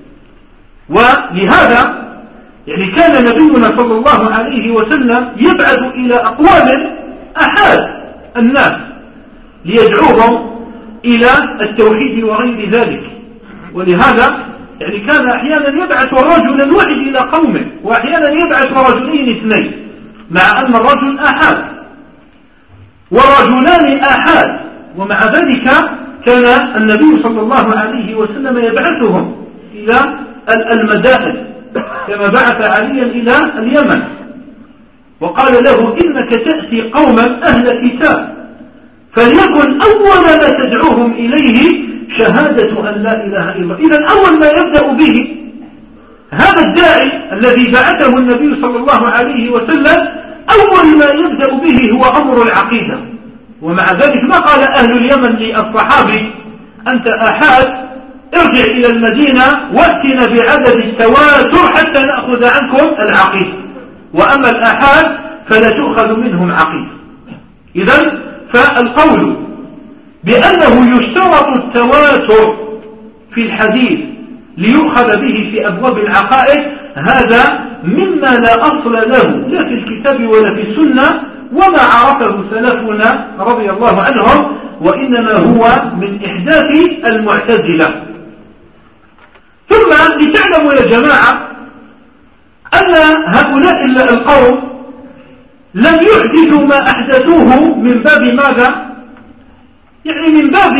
ولهذا يعني كان نبينا صلى الله عليه وسلم يبعث إلى أقوام أحاد الناس، ليدعوهم إلى التوحيد وغير ذلك. ولهذا يعني كان أحيانا يبعث رجلا واحد إلى قومه، وأحيانا يبعث رجلين اثنين، مع أن الرجل آحاد ورجلان آحاد، ومع ذلك كان النبي صلى الله عليه وسلم يبعثهم إلى المدائن، كما بعث عليا إلى اليمن وقال له إنك تأتي قوما أهل كتاب فليكن أول ما تدعوهم إليه شهادة أن لا إله إلا الله. إذن أول ما يبدأ به هذا الداعي الذي بعثه النبي صلى الله عليه وسلم، أول ما يبدأ به هو أمر العقيدة. ومع ذلك ما قال أهل اليمن للصحابي أنت أحاد ارجع إلى المدينة واتنا بعدد التواتر حتى نأخذ عنكم العقيدة، وأما الأحاد فلا تؤخذ منهم عقيدة. إذن فالقول بأنه يشترط التواتر في الحديث ليؤخذ به في أبواب العقائد هذا مما لا أصل له لا في الكتاب ولا في السنة، وما عرفه سلفنا رضي الله عنهم، وإنما هو من إحداث المعتزلة. ثم لتعلموا يا جماعة أن هؤلاء القوم لم يحدثوا ما أحدثوه من باب ماذا؟ يعني من باب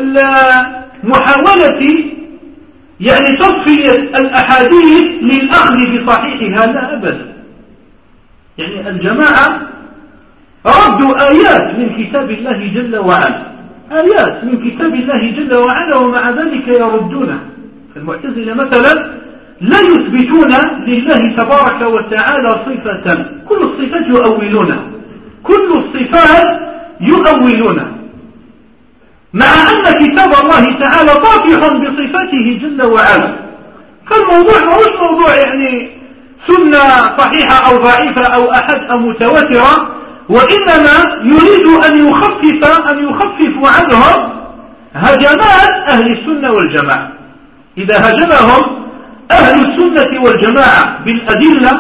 محاولة يعني تصفية الأحاديث للأخذ بصحيحها، لا أبدا. يعني الجماعة ردوا آيات من كتاب الله جل وعلا، آيات من كتاب الله جل وعلا، ومع ذلك يردونها. المعتزلة مثلا لا يثبتون لله تبارك وتعالى صفة، كل الصفات يؤولونها، كل الصفات يؤولونها، مع أن كتاب الله تعالى طافح بصفاته جل وعلا. فالموضوع مش موضوع يعني سنة صحيحة أو ضعيفة أو أحد أو متواترة، وإنما يريد أن يخفف عنهم هجمات أهل السنة والجماعة. إذا هجمهم أهل السنة والجماعة بالأدلة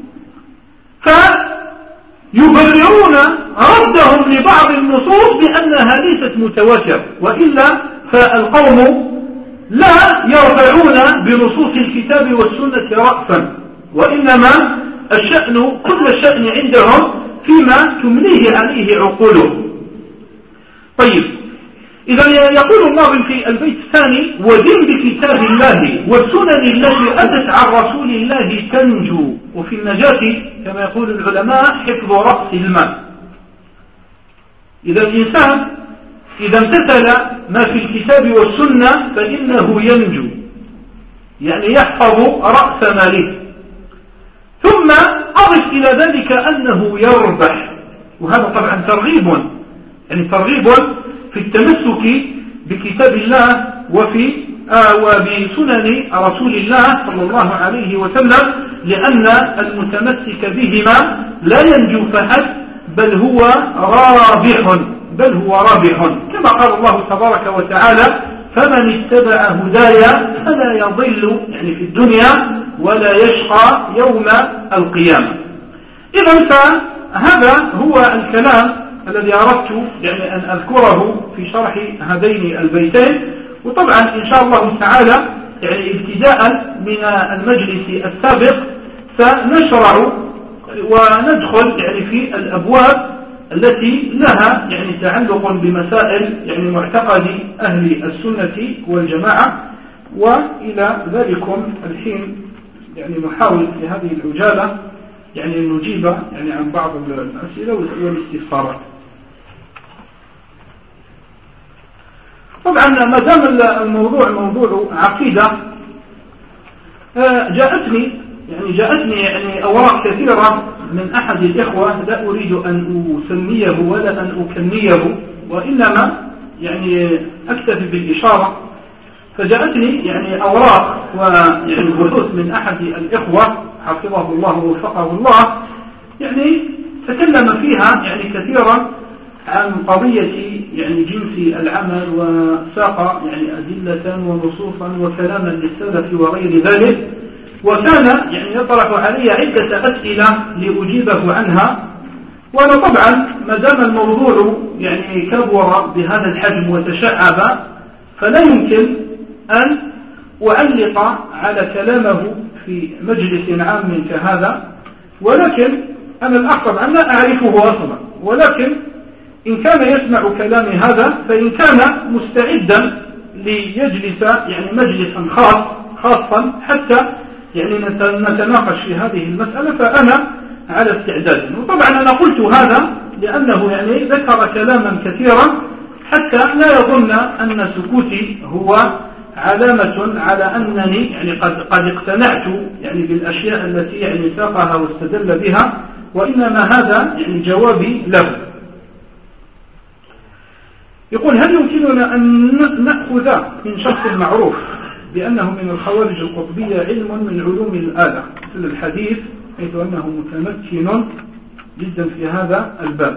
فيبررون ردهم لبعض النصوص بأنها ليست متواترة، وإلا فالقوم لا يرفعون بنصوص الكتاب والسنة رأسا، وإنما الشأن كل الشأن عندهم فيما تمليه عليه عقولهم. طيب، إذا يقول الله في البيت الثاني ودين بكتاب الله والسنن التي أتت عن رسول الله تنجو. وفي النجاة كما يقول العلماء حفظ رأس الماء. إذا الإنسان إذا امتثل ما في الكتاب والسنة فإنه ينجو، يعني يحفظ رأس ماله. ثم أضف إلى ذلك أنه يربح، وهذا طبعا ترغيب، يعني ترغيب في التمسك بكتاب الله وبسنن رسول الله صلى الله عليه وسلم، لأن المتمسك بهما لا ينجو فحسب بل هو رابح، كما قال الله تبارك وتعالى فمن اتبع هدايا فلا يضل يعني في الدنيا ولا يشقى يوم القيامة. إذن فهذا هو الكلام الذي أردت يعني أن أذكره في شرح هذين البيتين. وطبعا إن شاء الله تعالى يعني ابتداء من المجلس السابق سنشرع وندخل يعني في الأبواب التي لها يعني تعلق بمسائل يعني معتقد أهل السنة والجماعة. وإلى ذلكم الحين يعني نحاول في هذه العجالة يعني أن نجيب يعني عن بعض الأسئلة والاستفسارات. طبعا ما دام الموضوع موضوع عقيدة، جاءتني يعني أوراق كثيرة من أحد الإخوة، لا أريد أن أسميه ولا أن أكنيه، وإنما يعني أكتفي بالإشارة. فجاءتني يعني أوراق ويعني بحوث من أحد الإخوة حفظه الله ووفقه الله، يعني تكلم فيها يعني كثيرا عن قضية يعني جنس العمل، وساق يعني أدلة ونصوصا وكلاما للسلف وغير ذلك، وكان يعني يطرح علي عدة أسئلة لأجيبه عنها. وأنا طبعا ما دام الموضوع يعني كبر بهذا الحجم وتشعب فلا يمكن أن أعلق على كلامه في مجلس عام كهذا، ولكن أنا الأخ طبعا لا أعرفه أصلا، ولكن إن كان يسمع كلامي هذا فإن كان مستعدا ليجلس يعني مجلسا خاصا حتى يعني نتناقش في هذه المسألة فأنا على استعداد. وطبعا أنا قلت هذا لأنه يعني ذكر كلاما كثيرا حتى لا يظن أن سكوتي هو علامة على أنني يعني قد اقتنعت يعني بالأشياء التي يعني ساقها واستدل بها، وإنما هذا يعني جوابي له. يقول: هل يمكننا أن نأخذ من شخص معروف بأنه من الخوارج القطبية علم من علوم الآلة مثل الحديث حيث أنه متمكن جدا في هذا الباب؟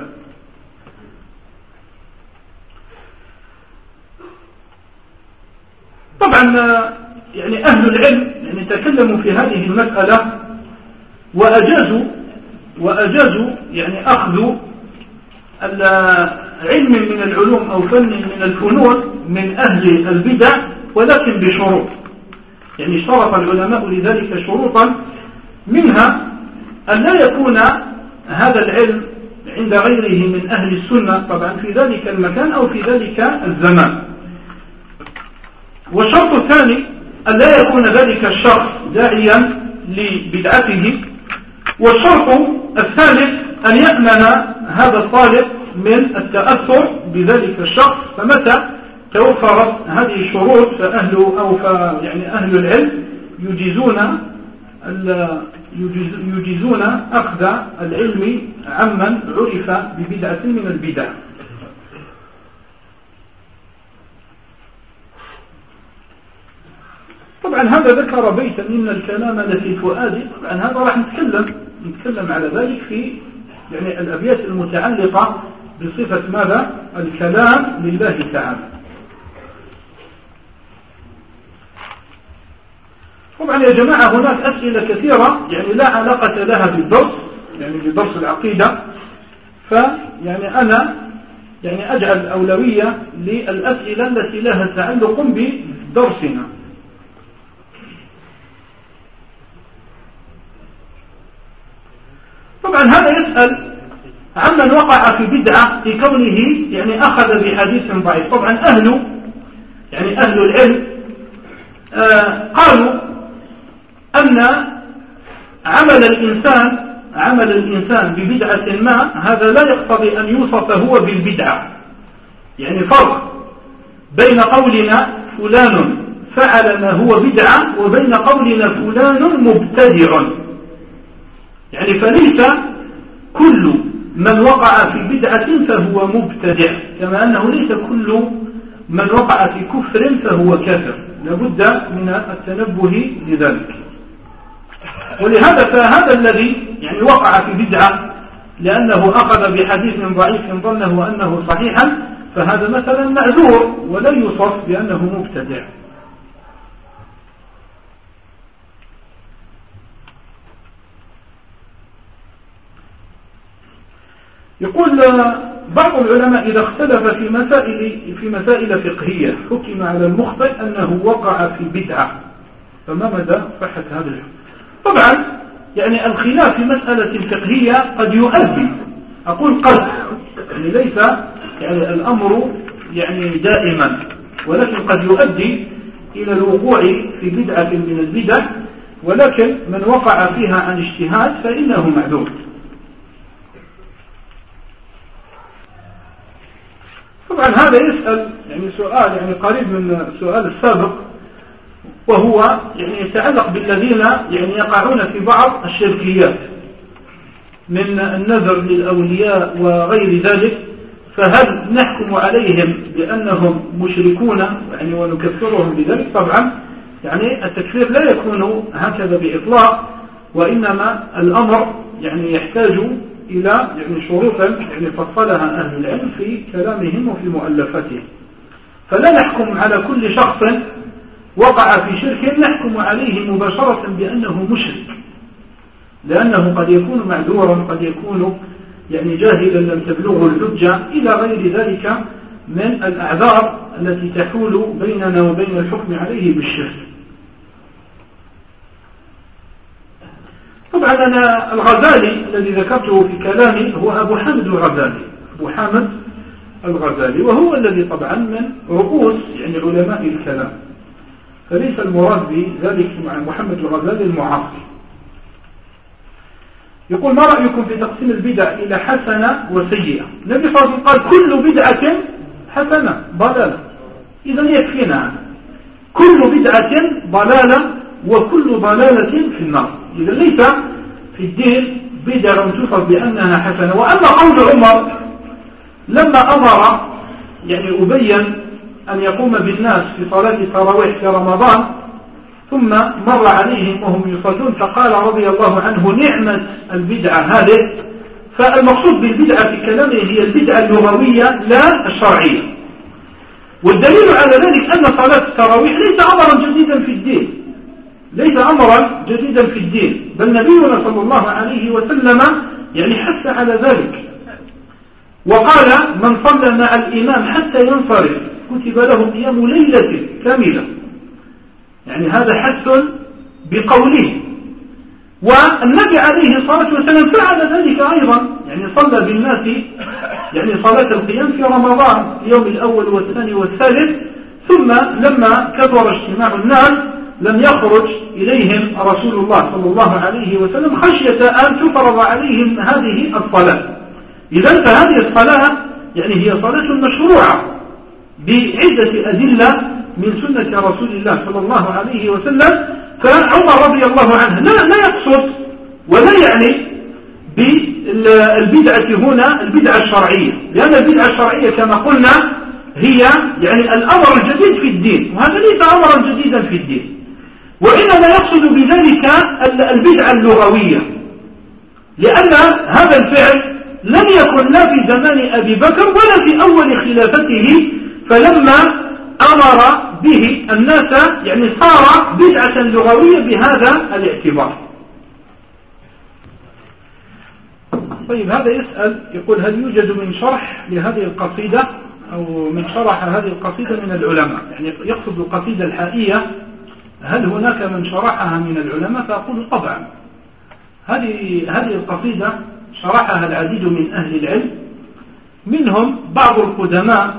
طبعا يعني أهل العلم يعني تكلموا في هذه المسألة وأجازوا يعني أخذ علم من العلوم أو فن من الفنون من أهل البدع، ولكن بشروط. يعني اشترط العلماء لذلك شروطا، منها أن لا يكون هذا العلم عند غيره من أهل السنة طبعا في ذلك المكان أو في ذلك الزمان. والشرط الثاني أن لا يكون ذلك الشخص داعيا لبدعته. والشرط الثالث أن يأمن هذا الطالب من التأثر بذلك الشخص. فمتى توفرت هذه الشروط يعني أهل العلم يجيزون أخذ العلم عمن عرف ببدعة من البدع. طبعا هذا ذكر بيتا إن الكلام لفي فؤادي. طبعا هذا راح نتكلم على ذلك في يعني الأبيات المتعلقة بصفة ماذا؟ الكلام لله تعالى. طبعا يا جماعة هناك أسئلة كثيرة يعني لا علاقة لها بالدرس، يعني بدرس العقيدة، فيعني أنا يعني أجعل أولوية للأسئلة التي لها تعلق بدرسنا. طبعا هذا يسأل عمن وقع في بدعة في كونه يعني أخذ بحديث ضعيف. طبعا أهل العلم قالوا أن عمل الإنسان ببدعة ما هذا لا يقتضي أن يوصف هو بالبدعة. يعني فرق بين قولنا فلان فعل ما هو بدعة وبين قولنا فلان مبتدع. يعني فليس كل من وقع في بدعة فهو مبتدع، كما أنه ليس كل من وقع في كفر فهو كافر. لابد من التنبه لذلك. ولهذا فهذا الذي يعني وقع في بدعة لأنه أخذ بحديث ضعيف ظنه أنه صحيحا فهذا مثلا معذور ولا يوصف بأنه مبتدع. يقول بعض العلماء إذا اختلف في مسائل فقهية حكم على المخطئ أنه وقع في بدعة، فما مدى صحة هذا الحكم؟ طبعا يعني الخلاف في مسألة فقهية قد يؤدي، أقول قد يعني ليس يعني الأمر يعني دائما، ولكن قد يؤدي إلى الوقوع في بدعة من البدع، ولكن من وقع فيها عن اجتهاد فإنه معذور. طبعا هذا يسأل يعني سؤال يعني قريب من السؤال السابق، وهو يعني يتعلق بالذين يعني يقعون في بعض الشركيات من النذر للأولياء وغير ذلك، فهل نحكم عليهم بأنهم مشركون يعني ونكفرهم بذلك؟ طبعا يعني التكفير لا يكون هكذا بإطلاق، وإنما الأمر يعني يحتاج إلى يعني شروطا يعني فصلها أهل العلم في كلامهم وفي مؤلفاتهم. فلا نحكم على كل شخص وقع في شرك نحكم عليه مباشرة بأنه مشرك، لأنه قد يكون معذورا، قد يكون يعني جاهلا لم تبلغه الحجة إلى غير ذلك من الأعذار التي تحول بيننا وبين الحكم عليه بالشرك. طبعا أنا الغزالي الذي ذكرته في كلامي هو أبو حامد الغزالي، أبو حامد الغزالي، وهو الذي طبعا من رؤوس يعني علماء الكلام، فليس المراد بذلك مع محمد الغزالي المعاصر. يقول: ما رأيكم في تقسيم البدع إلى حسنة وسيئة؟ النبي صلى الله عليه وسلم قال: كل بدعة حسنة ضلالة. إذا يكفينا كل بدعة ضلالة وكل ضلالة في النار. إذا ليس في الدين بدعة توصف بأنها حسنة. وأما قول عمر لما أمر يعني أبين أن يقوم بالناس في صلاة التراويح في رمضان ثم مر عليهم وهم يصلون فقال رضي الله عنه: نعمة البدعة هذه. فالمقصود بالبدعة في كلامه هي البدعة اللغوية لا الشرعية. والدليل على ذلك أن صلاة التراويح ليس أمرا جديدا في الدين، ليس أمرا جديدا في الدين، بل نبينا صلى الله عليه وسلم يعني حث على ذلك، وقال: من صلى مع الإمام حتى ينصرف كتب له قيام ليلة كاملة. يعني هذا حث بقوله. والنبي عليه الصلاة والسلام فعل ذلك أيضا، يعني صلى بالناس يعني صلاة القيام في رمضان في يوم الأول والثاني والثالث، ثم لما كثر اجتماع الناس لم يخرج إليهم رسول الله صلى الله عليه وسلم خشية أن تفرض عليهم هذه الصلاة. إذن فهذه الصلاة يعني هي صلاة مشروعة بعدة أدلة من سنة رسول الله صلى الله عليه وسلم. فعمر رضي الله عنه لا يقصد ولا يعني بالبدعة هنا البدعة الشرعية، لأن البدعة الشرعية كما قلنا هي يعني الأمر الجديد في الدين، وهذا ليس أمرا جديدا في الدين. وإنما يقصد بذلك البدعة اللغوية، لأن هذا الفعل لم يكن لا في زمان أبي بكر ولا في أول خلافته، فلما أمر به الناس يعني صار بدعة لغوية بهذا الاعتبار. طيب هذا يسأل يقول: هل يوجد من شرح لهذه القصيدة أو من شرح هذه القصيدة من العلماء؟ يعني يقصد القصيدة الحائية، هل هناك من شرحها من العلماء؟ فأقول طبعا هذه القصيدة شرحها العديد من أهل العلم، منهم بعض القدماء،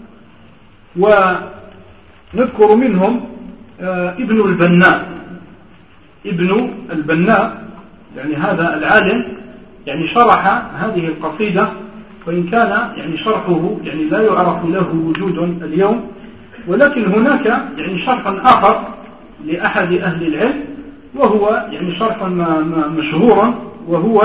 ونذكر منهم ابن البناء يعني هذا العالم يعني شرح هذه القصيدة، وإن كان يعني شرحه يعني لا يعرف له وجود اليوم، ولكن هناك يعني شرح آخر لأحد أهل العلم، وهو يعني شرح مشهورا، وهو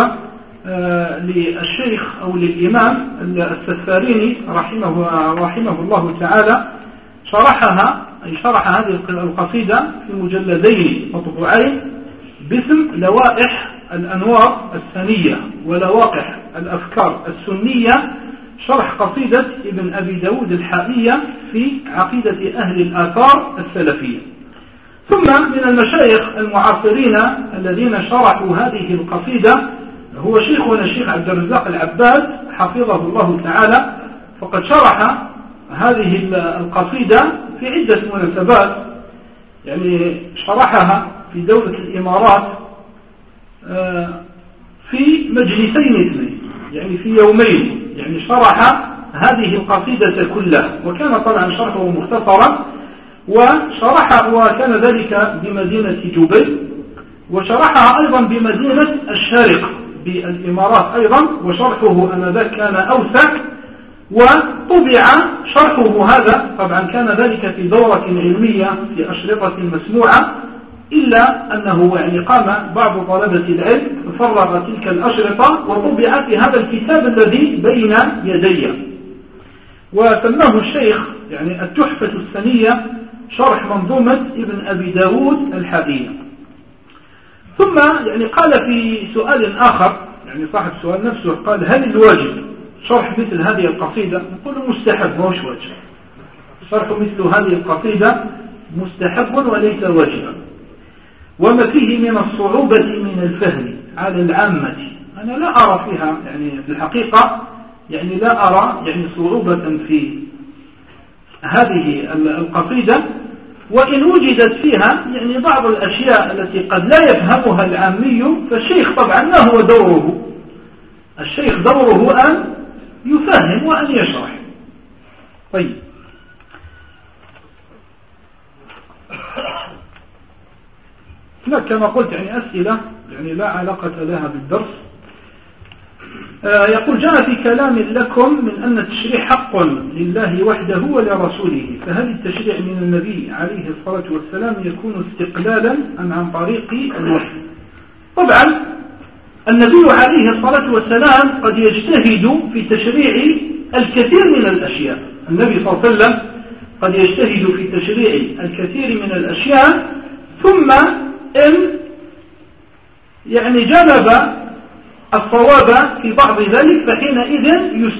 للشيخ أو للإمام السفاريني رحمه الله تعالى، شرح هذه القصيدة في مجلدين مطبوعين باسم لوائح الأنوار السنية ولوائح الأفكار السنية، شرح قصيدة ابن أبي داود الحائية في عقيدة أهل الآثار السلفية. ثم من المشايخ المعاصرين الذين شرحوا هذه القصيدة هو شيخنا الشيخ عبد الرزاق العباد حفظه الله تعالى، فقد شرح هذه القصيدة في عدة مناسبات، يعني شرحها في دولة الإمارات في مجلسين اثنين، يعني في يومين، يعني شرح هذه القصيدة كلها، وكان طبعا شرحه مختصرا، وكان ذلك بمدينة جبيل، وشرحها أيضا بمدينة الشارقة بالإمارات أيضا، وشرحه آنذاك كان أوسع، وطبع شرحه هذا طبعا كان ذلك في دورة علمية في أشرطة مسموعة، إلا أنه يعني قام بعض طلبة العلم فرغ تلك الأشرطة وطبع في هذا الكتاب الذي بين يدي، وسماه الشيخ يعني التحفة السنية شرح منظومة ابن أبي داود الحائية. ثم يعني قال في سؤال آخر، يعني صاحب السؤال نفسه قال: هل الواجب شرح مثل هذه القصيدة؟ نقول مستحب، ما هوش واجب. شرح مثل هذه القصيدة مستحب وليس واجبا، وما فيه من الصعوبة من الفهم على العامة أنا لا أرى فيها يعني في الحقيقة يعني لا أرى يعني صعوبة في هذه القصيدة، وإن وجدت فيها يعني بعض الأشياء التي قد لا يفهمها العامي، فالشيخ طبعا ما هو دوره؟ الشيخ دوره أن يفهم وأن يشرح. طيب، هناك كما قلت يعني أسئلة يعني لا علاقة لها بالدرس. يقول: جاء في كلام لكم من أن التشريع حق لله وحده ولرسوله، فهل التشريع من النبي عليه الصلاة والسلام يكون استقلالا أم عن طريق الوحي؟ طبعا النبي عليه الصلاة والسلام قد يجتهد في تشريع الكثير من الأشياء. النبي صلى الله عليه وسلم قد يجتهد في تشريع الكثير من الأشياء، ثم إن يعني جلب الصواب في بعض ذلك فحينئذ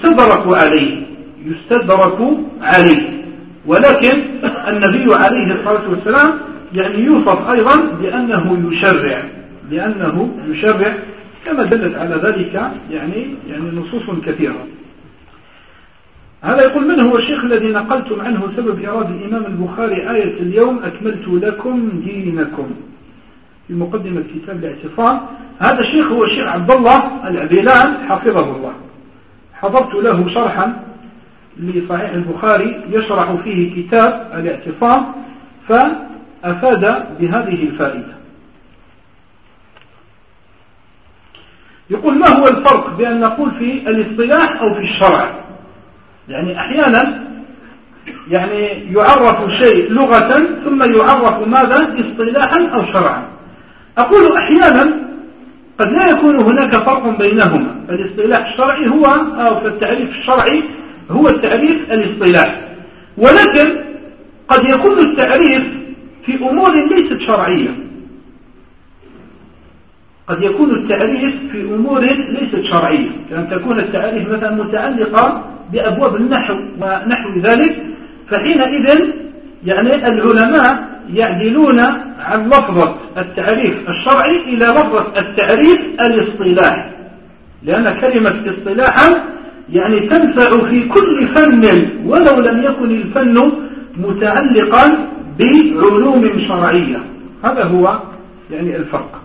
يستدرك عليه. ولكن النبي عليه الصلاة والسلام يعني يوصف أيضا بأنه يشرع كما دلت على ذلك يعني نصوص كثيرة. هذا يقول: من هو الشيخ الذي نقلتم عنه سبب إرادة الإمام البخاري آية اليوم أكملت لكم دينكم في مقدمة كتاب الاعتصام؟ هذا الشيخ هو الشيخ عبد الله العبيلان حفظه الله. حضرت له شرحا لصحيح البخاري يشرح فيه كتاب الاعتصام، فأفاد بهذه الفائدة. يقول: ما هو الفرق بأن نقول في الاصطلاح أو في الشرع؟ يعني أحيانا يعني يعرف شيء لغة ثم يعرف ماذا اصطلاحا أو شرعا. أقول أحيانا قد لا يكون هناك فرق بينهما، فالاصطلاح الشرعي هو أو فالتعريف الشرعي هو التعريف الاصطلاح، ولكن قد يكون التعريف في أمور ليست شرعية. قد يكون التعريف في أمور ليست شرعية، كأن تكون التعريف مثلا متعلقة بأبواب النحو ونحو ذلك، فحينئذ يعني العلماء يعدلون عن لفظة التعريف الشرعي إلى لفظة التعريف الاصطلاحي، لأن كلمة اصطلاحا يعني تنفع في كل فن ولو لم يكن الفن متعلقا بعلوم شرعية. هذا هو يعني الفرق.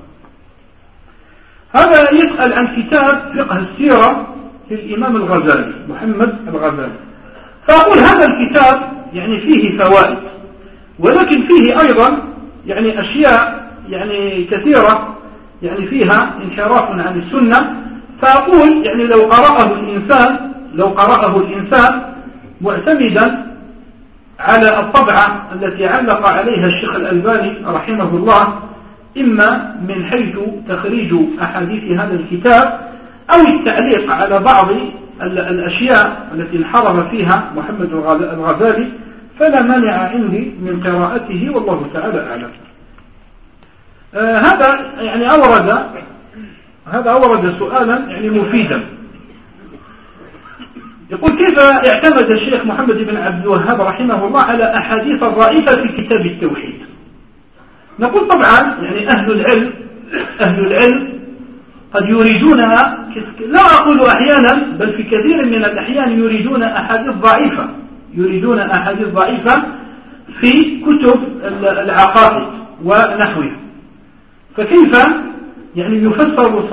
هذا يسأل عن كتاب فقه السيرة للإمام الغزالي محمد الغزالي، فأقول هذا الكتاب يعني فيه فوائد، ولكن فيه أيضا يعني أشياء يعني كثيرة يعني فيها انحراف عن السنة. فأقول يعني لو قرأه الإنسان معتمدا على الطبعة التي علق عليها الشيخ الألباني رحمه الله، إما من حيث تخريج أحاديث هذا الكتاب أو التعليق على بعض الأشياء التي انحرف فيها محمد الغزالي، فلا مانع عندي من قراءته والله تعالى أعلم. هذا أورد سؤالا يعني مفيدا. يقول: كيف اعتمد الشيخ محمد بن عبد الوهاب رحمه الله على أحاديث ضعيفة في كتاب التوحيد؟ نقول طبعا يعني أهل العلم قد يريدونها، لا أقول أحيانا بل في كثير من الأحيان يريدون أحاديث ضعيفة في كتب العقائد ونحوها، فكيف يعني يفسر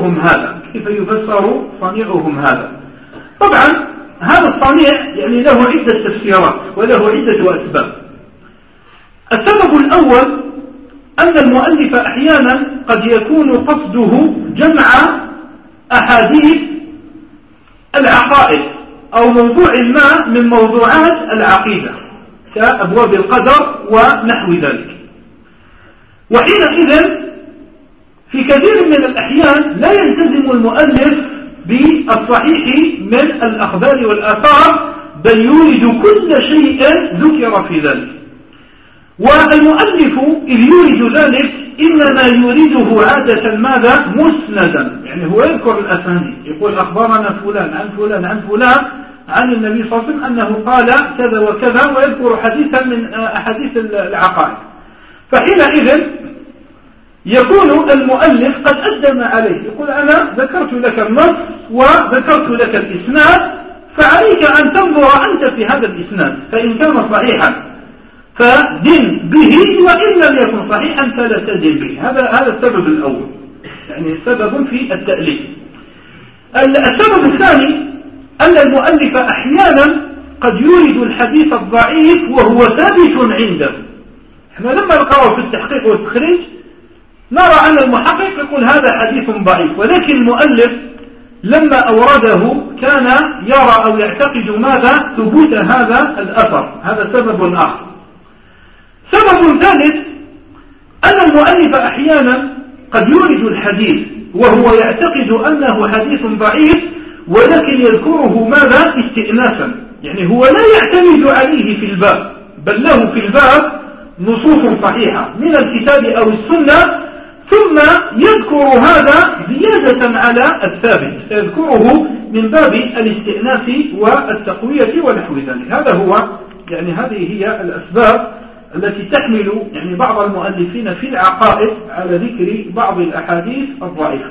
صنيعهم هذا؟ طبعا هذا الصنيع يعني له عدة تفسيرات وله عدة أسباب. السبب الأول أن المؤلف أحيانا قد يكون قصده جمع أحاديث العقائد أو موضوع ما من موضوعات العقيدة كأبواب القدر ونحو ذلك، وحينئذ في كثير من الأحيان لا يلتزم المؤلف بالصحيح من الأخبار والآثار، بل يورد كل شيء ذكر في ذلك. والمؤلف إذ يورد ذلك إنما يورده عادة ماذا؟ مسندا، يعني هو يذكر الأسانيد، يقول أخبرنا فلان عن فلان عن فلان عن النبي صلى الله عليه وسلم أنه قال كذا وكذا، ويذكر حديثا من أحاديث العقائد. فحينئذ يكون المؤلف قد أدى ما عليه، يقول أنا ذكرت لك النص وذكرت لك الإسناد، فعليك أن تنظر أنت في هذا الإسناد، فإن كان صحيحا فدن به، وإن لم يكن صحيحا فلا تدن به. هذا السبب الأول، يعني سبب في التأليف. السبب الثاني أن المؤلف أحيانا قد يورد الحديث الضعيف وهو ثابت عنده. احنا لما نقرأ في التحقيق والتخريج نرى أن المحقق يقول هذا حديث ضعيف، ولكن المؤلف لما أورده كان يرى أو يعتقد ماذا؟ ثبوت هذا الأثر. هذا سبب آخر. سبب ثالث أن المؤلف أحيانا قد يورد الحديث وهو يعتقد أنه حديث ضعيف، ولكن يذكره ماذا؟ استئناسا، يعني هو لا يعتمد عليه في الباب، بل له في الباب نصوص صحيحة من الكتاب أو السنة، ثم يذكر هذا زيادة على الثابت، يذكره من باب الاستئناس والتقوية ونحو ذلك. هذا هو، يعني هذه هي الأسباب التي تحمل يعني بعض المؤلفين في العقائد على ذكر بعض الأحاديث الضعيفة.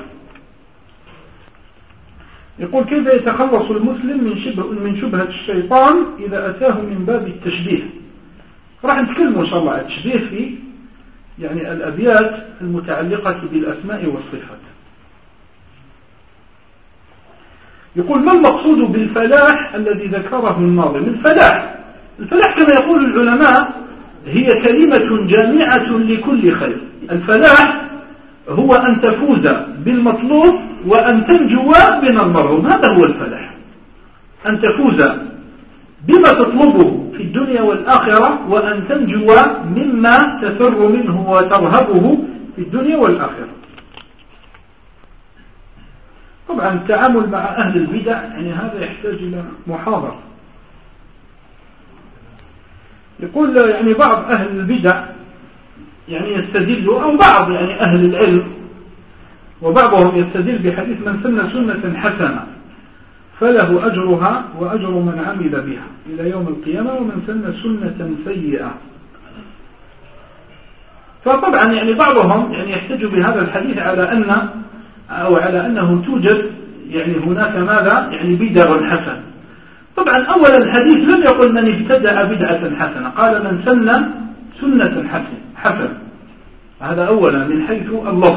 يقول كيف يتخلص المسلم من شبهة الشيطان إذا أتاه من باب التشبيه؟ راح نتكلم إن شاء الله عن التشبيه في يعني الأبيات المتعلقة بالأسماء والصفات. يقول ما المقصود بالفلاح الذي ذكره الناظم؟ الفلاح كما يقول العلماء هي كلمة جامعة لكل خير. الفلاح هو أن تفوز بالمطلوب وأن تنجو من المرغوب، هذا هو الفلاح، أن تفوز بما تطلبه في الدنيا والآخرة، وأن تنجو مما تفر منه وترهبه في الدنيا والآخرة. طبعا التعامل مع أهل البدع يعني هذا يحتاج إلى محاضرة. يقول يعني بعض أهل البدع يعني يستدل، أو بعض يعني أهل العلم وبعضهم يستدل بحديث من سن سنة حسنة فله أجرها وأجر من عمل بها إلى يوم القيامة، ومن سن سنة سيئة. فطبعا يعني بعضهم يعني يحتج بهذا الحديث على أنه توجد يعني هناك ماذا؟ يعني بدع حسن. طبعا أولا الحديث لم يقل من ابتدع بدعة حسنة، قال من سن سنة حسنة. هذا أولا من حيث اللفظ.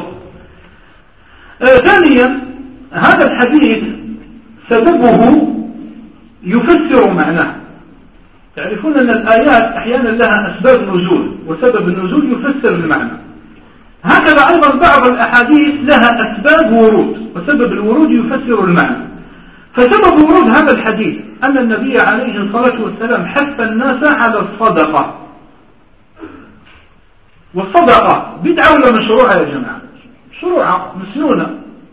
ثانيا هذا الحديث سببه يفسر معناه. تعرفون أن الآيات أحيانا لها أسباب نزول، وسبب النزول يفسر المعنى. هكذا أيضا بعض الأحاديث لها أسباب ورود، وسبب الورود يفسر المعنى. فسبب ورود هذا الحديث أن النبي عليه الصلاة والسلام حث الناس على الصدقة. والصدقة بدعة ولا مشروعة يا جماعة؟ مشروعة مسنونة.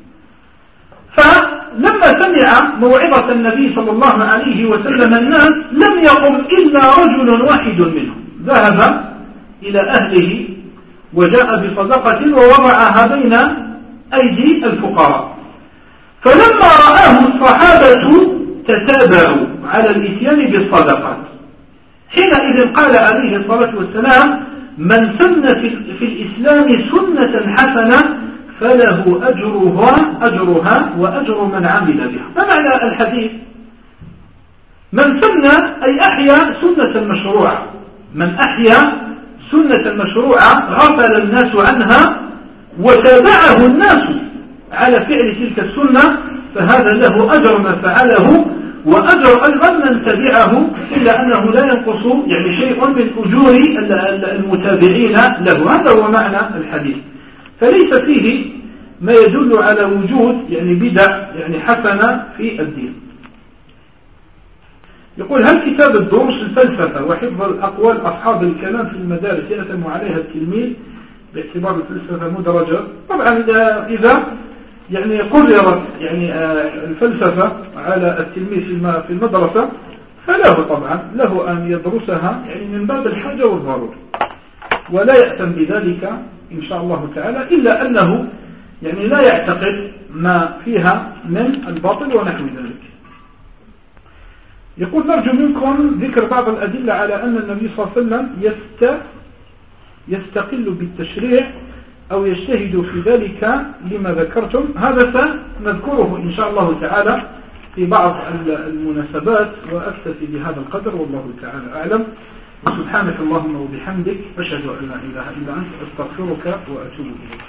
فلما سمع موعظة النبي صلى الله عليه وسلم الناس لم يقم إلا رجل واحد منهم، ذهب إلى أهله وجاء بصدقة ووضعها بين أيدي الفقراء. فلما رآه الصحابة تتابعوا على الإتيان بالصدقات. حينئذ قال عليه الصلاة والسلام من سن في الإسلام سنة حسنة فله أجرها وأجر من عمل بها. ما معنى الحديث؟ من سن أي أحيا سنة مشروعة، من أحيا سنة مشروعة غفل الناس عنها وتابعه الناس على فعل تلك السنة، فهذا له أجر ما فعله وأجر أيضا من تبعه، إلا أنه لا ينقص يعني شيء من أجور المتابعين له. هذا هو معنى الحديث. فليس فيه ما يدل على وجود يعني بدع يعني حسنة في الدين. يقول هل كتاب الدروس الفلسفة وحفظ الأقوال أصحاب الكلام في المدارس يأتم عليها التلميذ باعتبار الفلسفة مدرجة؟ طبعا إذا يعني قررت يعني الفلسفة على التلميذ في المدرسة فله طبعا له أن يدرسها يعني من باب الحاجة والضرورة، ولا يأتم بذلك إن شاء الله تعالى، إلا أنه يعني لا يعتقد ما فيها من الباطل ونحو ذلك. يقول نرجو منكم ذكر بعض الأدلة على أن النبي صلى الله عليه وسلم يستقل بالتشريع أو يجتهدوا في ذلك لما ذكرتم، هذا سنذكره إن شاء الله تعالى في بعض المناسبات، وأكتفي بهذا القدر والله تعالى أعلم. سبحانك اللهم وبحمدك، أشهد أن لا إله إلا أنت، أستغفرك وأتوب إليك.